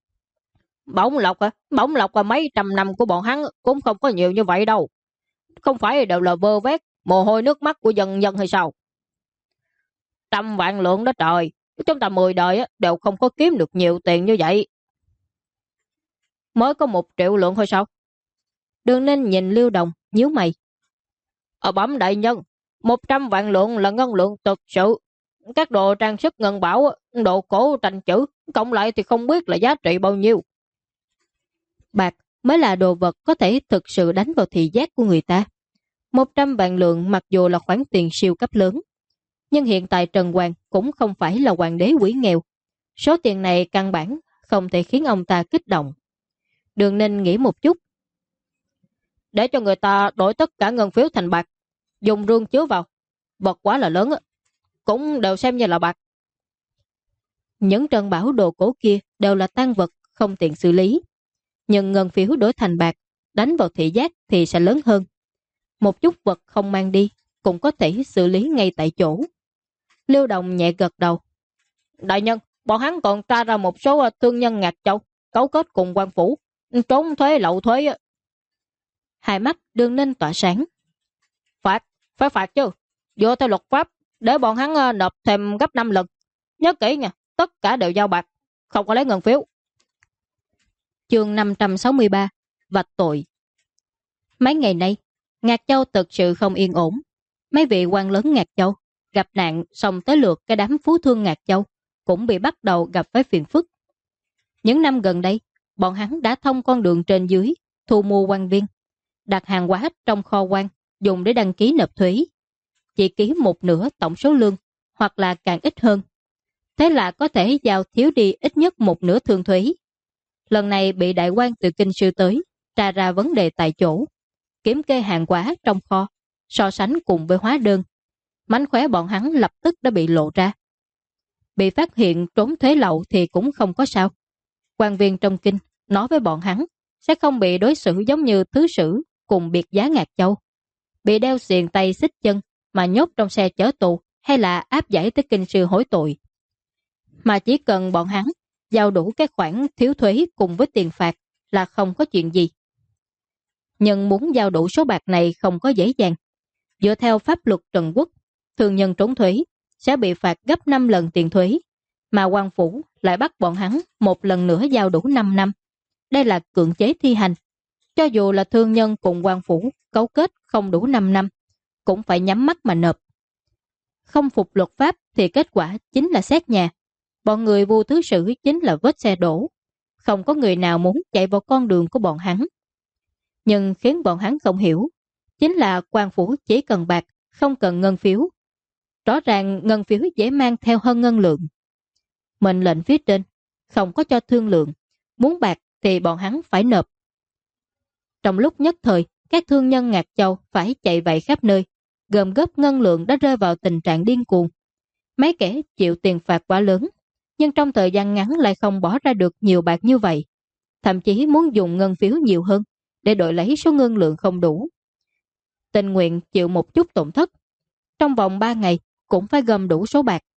Speaker 2: Bổng lộc mấy trăm năm của bọn hắn cũng không có nhiều như vậy đâu. Không phải đều là vơ vét mồ hôi nước mắt của dân dân hay sao? 100 vạn lượng đó trời, chúng ta 10 đời đều không có kiếm được nhiều tiền như vậy. Mới có 1 triệu lượng thôi sao?
Speaker 1: Đường Ninh nhìn Lưu Đồng nhíu mày.
Speaker 2: Bẩm đại nhân, 100 vạn lượng là ngân lượng thực sự. Các đồ trang sức ngân bảo, đồ cổ tranh chữ, cộng lại thì không biết là giá trị bao nhiêu.
Speaker 1: Bạc mới là đồ vật có thể thực sự đánh vào thị giác của người ta. 100 vạn lượng mặc dù là khoản tiền siêu cấp lớn, nhưng hiện tại Trần Hoàng cũng không phải là hoàng đế quý nghèo. Số tiền này căn bản không thể khiến ông ta kích động. Đường Ninh nghĩ một chút.
Speaker 2: Để cho người ta đổi tất cả ngân phiếu thành bạc, dùng rương chứa vào, vật quá là lớn, cũng đều xem như là bạc.
Speaker 1: Những trân bảo đồ cổ kia đều là tang vật không tiện xử lý, nhưng ngân phiếu đổi thành bạc, đánh vào thị giác thì sẽ lớn hơn. Một chút vật không mang đi cũng có thể xử lý ngay tại chỗ. Lưu Đồng nhẹ gật đầu.
Speaker 2: Đại nhân, bọn hắn còn tra ra một số thương nhân Ngạc Châu cấu kết cùng quan phủ, trốn thuế lậu thuế.
Speaker 1: Hai mắt Đường Ninh tỏa sáng.
Speaker 2: Phải phạt chứ. Dựa theo luật pháp, để bọn hắn nộp thêm gấp 5 lần. Nhớ kỹ nha, tất cả đều giao bạc, không có lấy ngân phiếu.
Speaker 1: Chương 563, vạch tội. Mấy ngày nay, Ngạc Châu thực sự không yên ổn. Mấy vị quan lớn Ngạc Châu gặp nạn, xong tới lượt cái đám phú thương Ngạc Châu cũng bị bắt đầu gặp phải phiền phức. Những năm gần đây, bọn hắn đã thông con đường trên dưới, thu mua quan viên, đặt hàng hóa trong kho quan, dùng để đăng ký nộp thuế. chỉ ký một nửa tổng số lương, hoặc là càng ít hơn. Thế là có thể giao thiếu đi ít nhất một nửa thương thuế. Lần này bị đại quan từ kinh sư tới, tra ra vấn đề tại chỗ, kiểm kê hàng hóa trong kho, so sánh cùng với hóa đơn. Mánh khóe bọn hắn lập tức đã bị lộ ra. Bị phát hiện trốn thuế lậu thì cũng không có sao. Quan viên trong kinh nói với bọn hắn sẽ không bị đối xử giống như thứ sử cùng biệt giá Ngạc Châu, bị đeo xiềng tay xích chân mà nhốt trong xe chở tù hay là áp giải tới kinh sư hối tội. Mà chỉ cần bọn hắn giao đủ các khoản thiếu thuế cùng với tiền phạt là không có chuyện gì. Nhưng muốn giao đủ số bạc này không có dễ dàng. Dựa theo pháp luật Trần Quốc, thương nhân trốn thuế sẽ bị phạt gấp 5 lần tiền thuế, mà quan phủ lại bắt bọn hắn một lần nữa giao đủ 5 năm. Đây là cưỡng chế thi hành. Cho dù là thương nhân cùng quan phủ cấu kết không đủ 5 năm, cũng phải nhắm mắt mà nộp. Không phục luật pháp thì kết quả chính là xét nhà. Bọn người vô thứ sử chính là vết xe đổ. Không có người nào muốn chạy vào con đường của bọn hắn. Nhưng khiến bọn hắn không hiểu, chính là quan phủ chỉ cần bạc, không cần ngân phiếu. Rõ ràng ngân phiếu dễ mang theo hơn ngân lượng. Mệnh lệnh phía trên không có cho thương lượng, muốn bạc thì bọn hắn phải nộp. Trong lúc nhất thời, các thương nhân Ngạc Châu phải chạy vậy khắp nơi, gom góp ngân lượng đã rơi vào tình trạng điên cuồng. Mấy kẻ chịu tiền phạt quá lớn, nhưng trong thời gian ngắn lại không bỏ ra được nhiều bạc như vậy. Thậm chí muốn dùng ngân phiếu nhiều hơn để đổi lấy số ngân lượng không đủ. Tình nguyện chịu một chút tổn thất, trong vòng 3 ngày cũng phải gom đủ số bạc.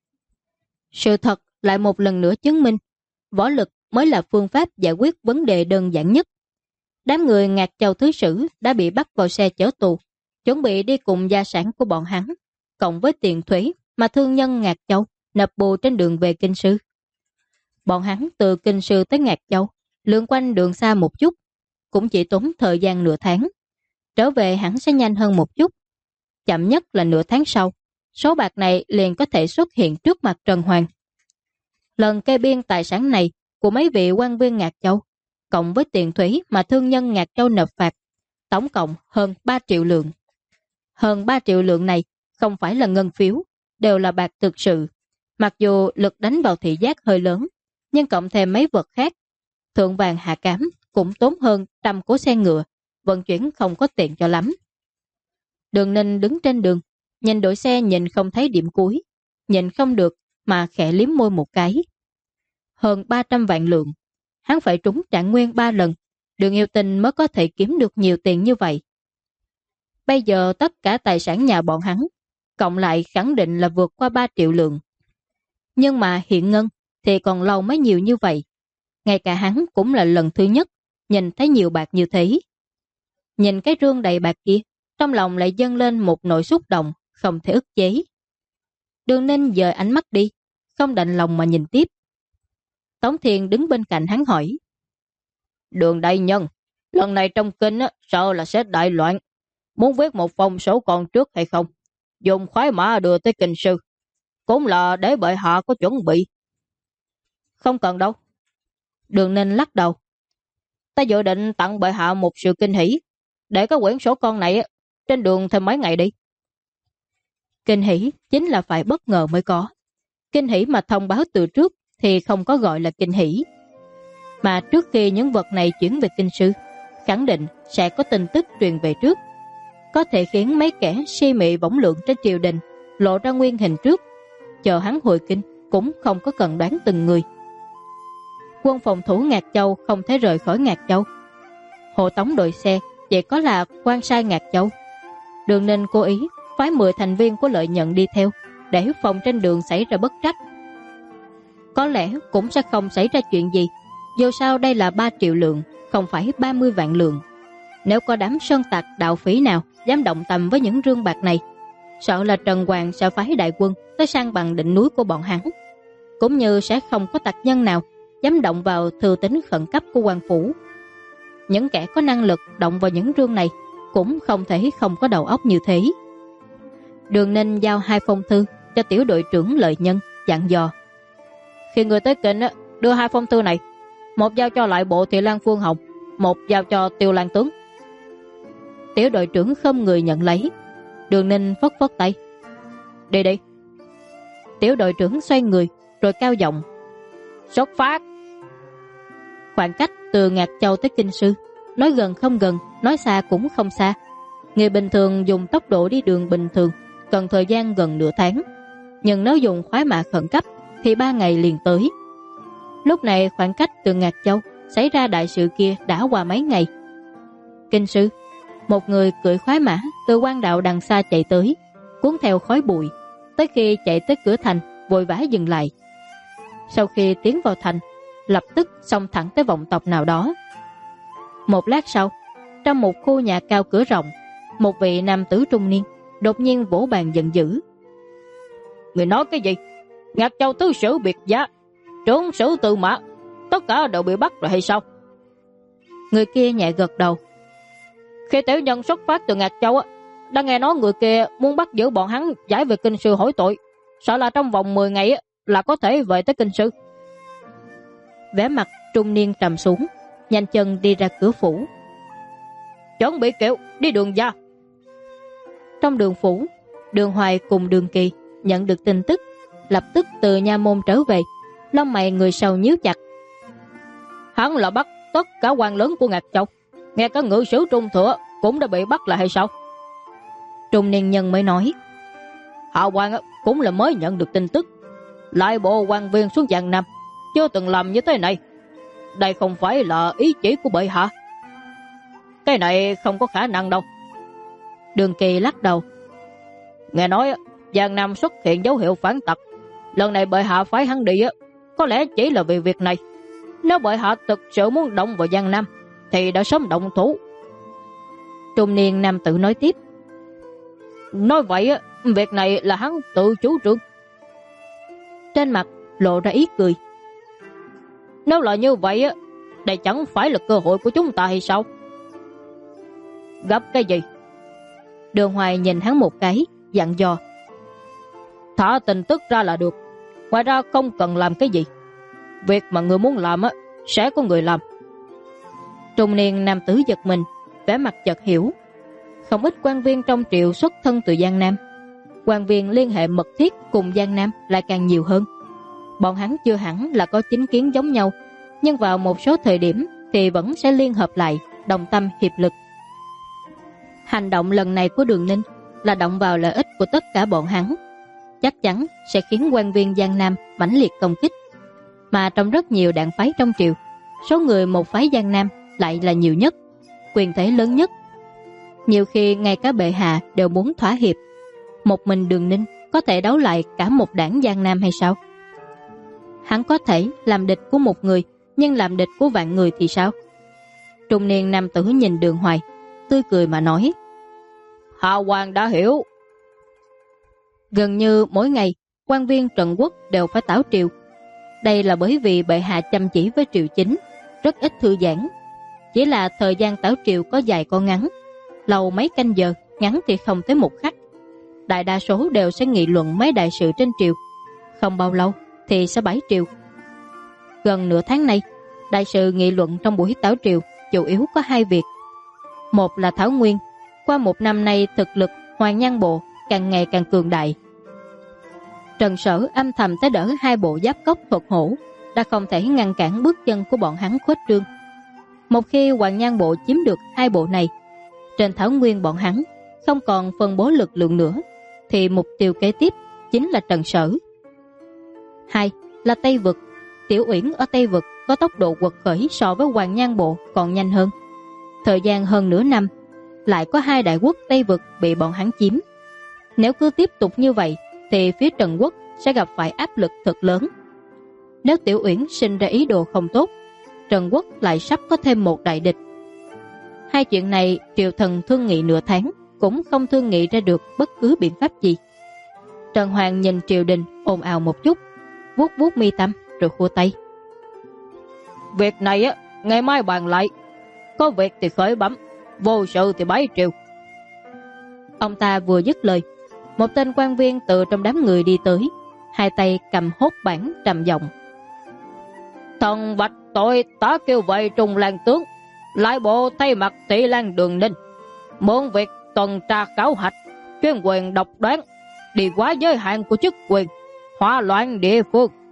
Speaker 1: Sự thật lại một lần nữa chứng minh, võ lực mới là phương pháp giải quyết vấn đề đơn giản nhất. Đám người Ngạc Châu thứ sử đã bị bắt vào xe chở tù, chuẩn bị đi cùng gia sản của bọn hắn, cộng với tiền thuế mà thương nhân Ngạc Châu nộp bù trên đường về kinh sư. Bọn hắn từ kinh sư tới Ngạc Châu, lượn quanh đường xa một chút, cũng chỉ tốn thời gian nửa tháng. Trở về hẳn sẽ nhanh hơn một chút. Chậm nhất là nửa tháng sau, số bạc này liền có thể xuất hiện trước mặt Trần Hoàng. Lần kê biên tài sản này của mấy vị quan viên Ngạc Châu, cộng với tiền thuế mà thương nhân Ngạc Châu nộp phạt, tổng cộng hơn 3 triệu lượng. Hơn 3 triệu lượng này không phải là ngân phiếu, đều là bạc thực sự. Mặc dù lực đánh vào thị giác hơi lớn, nhưng cộng thêm mấy vật khác, thượng vàng hạ cám cũng tốn hơn 100 cỗ xe ngựa, vận chuyển không có tiện cho lắm. Đường Ninh đứng trên đường, nhìn đội xe nhìn không thấy điểm cuối, nhìn không được mà khẽ liếm môi một cái. Hơn 300 vạn lượng, hắn phải trúng Trạng Nguyên 3 lần, Đường Yêu Tinh mới có thể kiếm được nhiều tiền như vậy. Bây giờ tất cả tài sản nhà bọn hắn, cộng lại khẳng định là vượt qua 3 triệu lượng. Nhưng mà hiện ngân thì còn lâu mới nhiều như vậy. Ngay cả hắn cũng là lần thứ nhất nhìn thấy nhiều bạc như thế. Nhìn cái rương đầy bạc kia, trong lòng lại dâng lên một nỗi xúc động không thể ức chế. Đường Ninh dời ánh mắt đi, không đành lòng mà nhìn tiếp. Tống Thiên đứng bên cạnh hắn hỏi: Đường đại nhân, lần này trong kinh sợ là sẽ đại loạn, muốn viết một phong sổ con trước hay không? Dùng khoái mã đưa tới kinh sư, cũng là để bệ hạ có chuẩn bị. Không cần đâu. Đường Ninh lắc đầu. Ta dự định tặng bệ hạ một sự kinh hỷ, để cái quyển sổ con này trên đường thêm mấy ngày đi. Kinh hỷ chính là phải bất ngờ mới có. Kinh hỷ mà thông báo từ trước thì không có gọi là kinh hỷ. Mà trước khi những vật này chuyển về kinh sư, khẳng định sẽ có tin tức truyền về trước, có thể khiến mấy kẻ si mị võng lượng trên triều đình lộ ra nguyên hình trước, chờ hắn hồi kinh cũng không có cần đoán từng người. Quân phòng thủ Ngạc Châu không thể rời khỏi Ngạc Châu. Hộ tống đội xe chỉ có là quan sai Ngạc Châu. Đường Ninh cố ý phái 10 thành viên của Lợi Nhận đi theo, để phòng trên đường xảy ra bất trắc. Có lẽ cũng sẽ không xảy ra chuyện gì, dù sao đây là 3 triệu lượng, không phải 30 vạn lượng. Nếu có đám sơn tặc đạo phỉ nào dám động tầm với những rương bạc này, sợ là Trần Hoàng sẽ phái đại quân tới san bằng đỉnh núi của bọn hắn, cũng như sẽ không có tặc nhân nào dám động vào thư tín khẩn cấp của quan phủ. Những kẻ có năng lực động vào những rương này cũng không thể không có đầu óc như thế. Đường Ninh giao 2 phong thư cho tiểu đội trưởng Lợi Nhân, dặn dò: Khi người tới kinh đưa 2 phong thư này, một giao cho lại bộ thị lang Phương Hồng, một giao cho Tiêu Lang tướng. Tiểu đội trưởng không người nhận lấy. Đường Ninh phất phất tay. Đi đi. Tiểu đội trưởng xoay người rồi cao giọng. Xuất phát. Khoảng cách từ Ngạc Châu tới Kinh Sư, nói gần không gần, nói xa cũng không xa. Người bình thường dùng tốc độ đi đường bình thường cần thời gian gần nửa tháng, nhưng nếu dùng khoái mã khẩn cấp thì 3 ngày liền tới. Lúc này khoảng cách từ Ngạc Châu xảy ra đại sự kia đã qua mấy ngày. Kinh Sư, một người cưỡi khoái mã từ quan đạo đằng xa chạy tới, cuốn theo khói bụi, tới khi chạy tới cửa thành vội vã dừng lại. Sau khi tiến vào thành, lập tức xông thẳng tới vọng tộc nào đó. Một lát sau, trong một khu nhà cao cửa rộng, một vị nam tử trung niên đột nhiên vỗ bàn giận dữ. Người nói cái gì? Ngạc Châu tứ sử biệt giá, trưởng sử Tư Mã, tất cả đều bị bắt rồi hay sao? Người kia nhẹ gật đầu. Khi tiểu nhân xuất phát từ Ngạc Châu đã nghe nói người kia muốn bắt giữ bọn hắn giải về Kinh Sư hỏi tội, sợ là trong vòng 10 ngày là có thể về tới Kinh Sư. Vẻ mặt trung niên trầm xuống, nhanh chân đi ra cửa phủ. Chuẩn bị kiệu đi Đường gia. Trong đường phủ, Đường Hoài cùng Đường Kỳ nhận được tin tức, lập tức từ nha môn trở về, lông mày người sau nhíu chặt. Hắn là bắt tất cả quan lớn của Ngạc Châu, nghe cả ngự sử Trung Thừa cũng đã bị bắt là hay sao? Trung niên nhân mới nói. Hạ quan cũng là mới nhận được tin tức, lại bộ quan viên xuống Giang Nam chưa từng làm như thế này. Đây không phải là ý chỉ của bệ hạ. Cái này không có khả năng đâu. Đường Kỳ lắc đầu. Nghe nói Giang Nam xuất hiện dấu hiệu phản tặc, lần này bệ hạ phái hắn đi có lẽ chỉ là vì việc này. Nếu bệ hạ thực sự muốn động vào Giang Nam thì đã sớm động thủ. Trung niên nam tử nói tiếp. Nói vậy việc này là hắn tự chủ trương. Trên mặt lộ ra ý cười. Nếu là như vậy đây chẳng phải là cơ hội của chúng ta hay sao? Gấp cái gì? Đường Hoài nhìn hắn một cái, dặn dò. Thả tin tức ra là được, ngoài ra không cần làm cái gì. Việc mà người muốn làm sẽ có người làm. Trung niên nam tử giật mình, vẻ mặt chợt hiểu. Không ít quan viên trong triều xuất thân từ Giang Nam, quan viên liên hệ mật thiết cùng Giang Nam lại càng nhiều hơn. Bọn hắn chưa hẳn là có chính kiến giống nhau, nhưng vào một số thời điểm thì vẫn sẽ liên hợp lại, đồng tâm hiệp lực. Hành động lần này của Đường Ninh là động vào lợi ích của tất cả bọn hắn, chắc chắn sẽ khiến quan viên Giang Nam mãnh liệt công kích. Mà trong rất nhiều đảng phái trong triều, số người một phái Giang Nam lại là nhiều nhất, quyền thế lớn nhất. Nhiều khi ngay cả bệ hạ đều muốn thỏa hiệp. Một mình Đường Ninh có thể đấu lại cả một đảng Giang Nam hay sao? Hắn có thể làm địch của một người, nhưng làm địch của vạn người thì sao? Trung niên nam tử nhìn Đường Hoài, tươi cười mà nói. Hạ quan đã hiểu. Gần như mỗi ngày, quan viên Trần Quốc đều phải tảo triều. Đây là bởi vì bệ hạ chăm chỉ với triều chính, rất ít thư giãn. Chỉ là thời gian tảo triều có dài có ngắn, lâu mấy canh giờ, ngắn thì không tới một khắc. Đại đa số đều sẽ nghị luận mấy đại sự trên triều, không bao lâu thì sẽ bãi triều. Gần nửa tháng nay, đại sự nghị luận trong buổi tảo triều chủ yếu có 2 việc. Một là Thảo Nguyên, qua 1 năm nay thực lực Hoàng Nhan Bộ càng ngày càng cường đại. Trần Sở âm thầm tới đỡ 2 bộ giáp cốc thuật hổ, đã không thể ngăn cản bước chân của bọn hắn khuếch trương. Một khi Hoàng Nhan Bộ chiếm được 2 bộ này, trên Thảo Nguyên bọn hắn không còn phân bố lực lượng nữa, thì mục tiêu kế tiếp chính là Trần Sở. 2 là Tây Vực. Tiểu Uyển ở Tây Vực có tốc độ quật khởi so với Hoàng Nhan Bộ còn nhanh hơn. Thời gian hơn nửa năm, lại có 2 đại quốc Tây Vực bị bọn hắn chiếm. Nếu cứ tiếp tục như vậy thì phía Trần Quốc sẽ gặp phải áp lực thật lớn. Nếu Tiểu Uyển sinh ra ý đồ không tốt, Trần Quốc lại sắp có thêm một đại địch. 2 chuyện này triều thần thương nghị nửa tháng cũng không thương nghị ra được bất cứ biện pháp gì. Trần Hoàng nhìn triều đình ồn ào một chút, vuốt vuốt mi tâm rồi khua tay. Việc này ngày mai bàn lại, có việc thì khởi bẩm, vô sự thì bái triều. Ông ta vừa dứt lời, một tên quan viên từ trong đám người đi tới, 2 tay cầm hốt bản trầm giọng. Thần vạch tội tá kêu vậy Trung Lan tướng, lại bộ thay mặt Thị Lan Đường Ninh, mượn việc tuần tra khảo hạch,
Speaker 2: chuyên quyền độc đoán, đi quá giới hạn của chức quyền, hỏa loạn địa phương,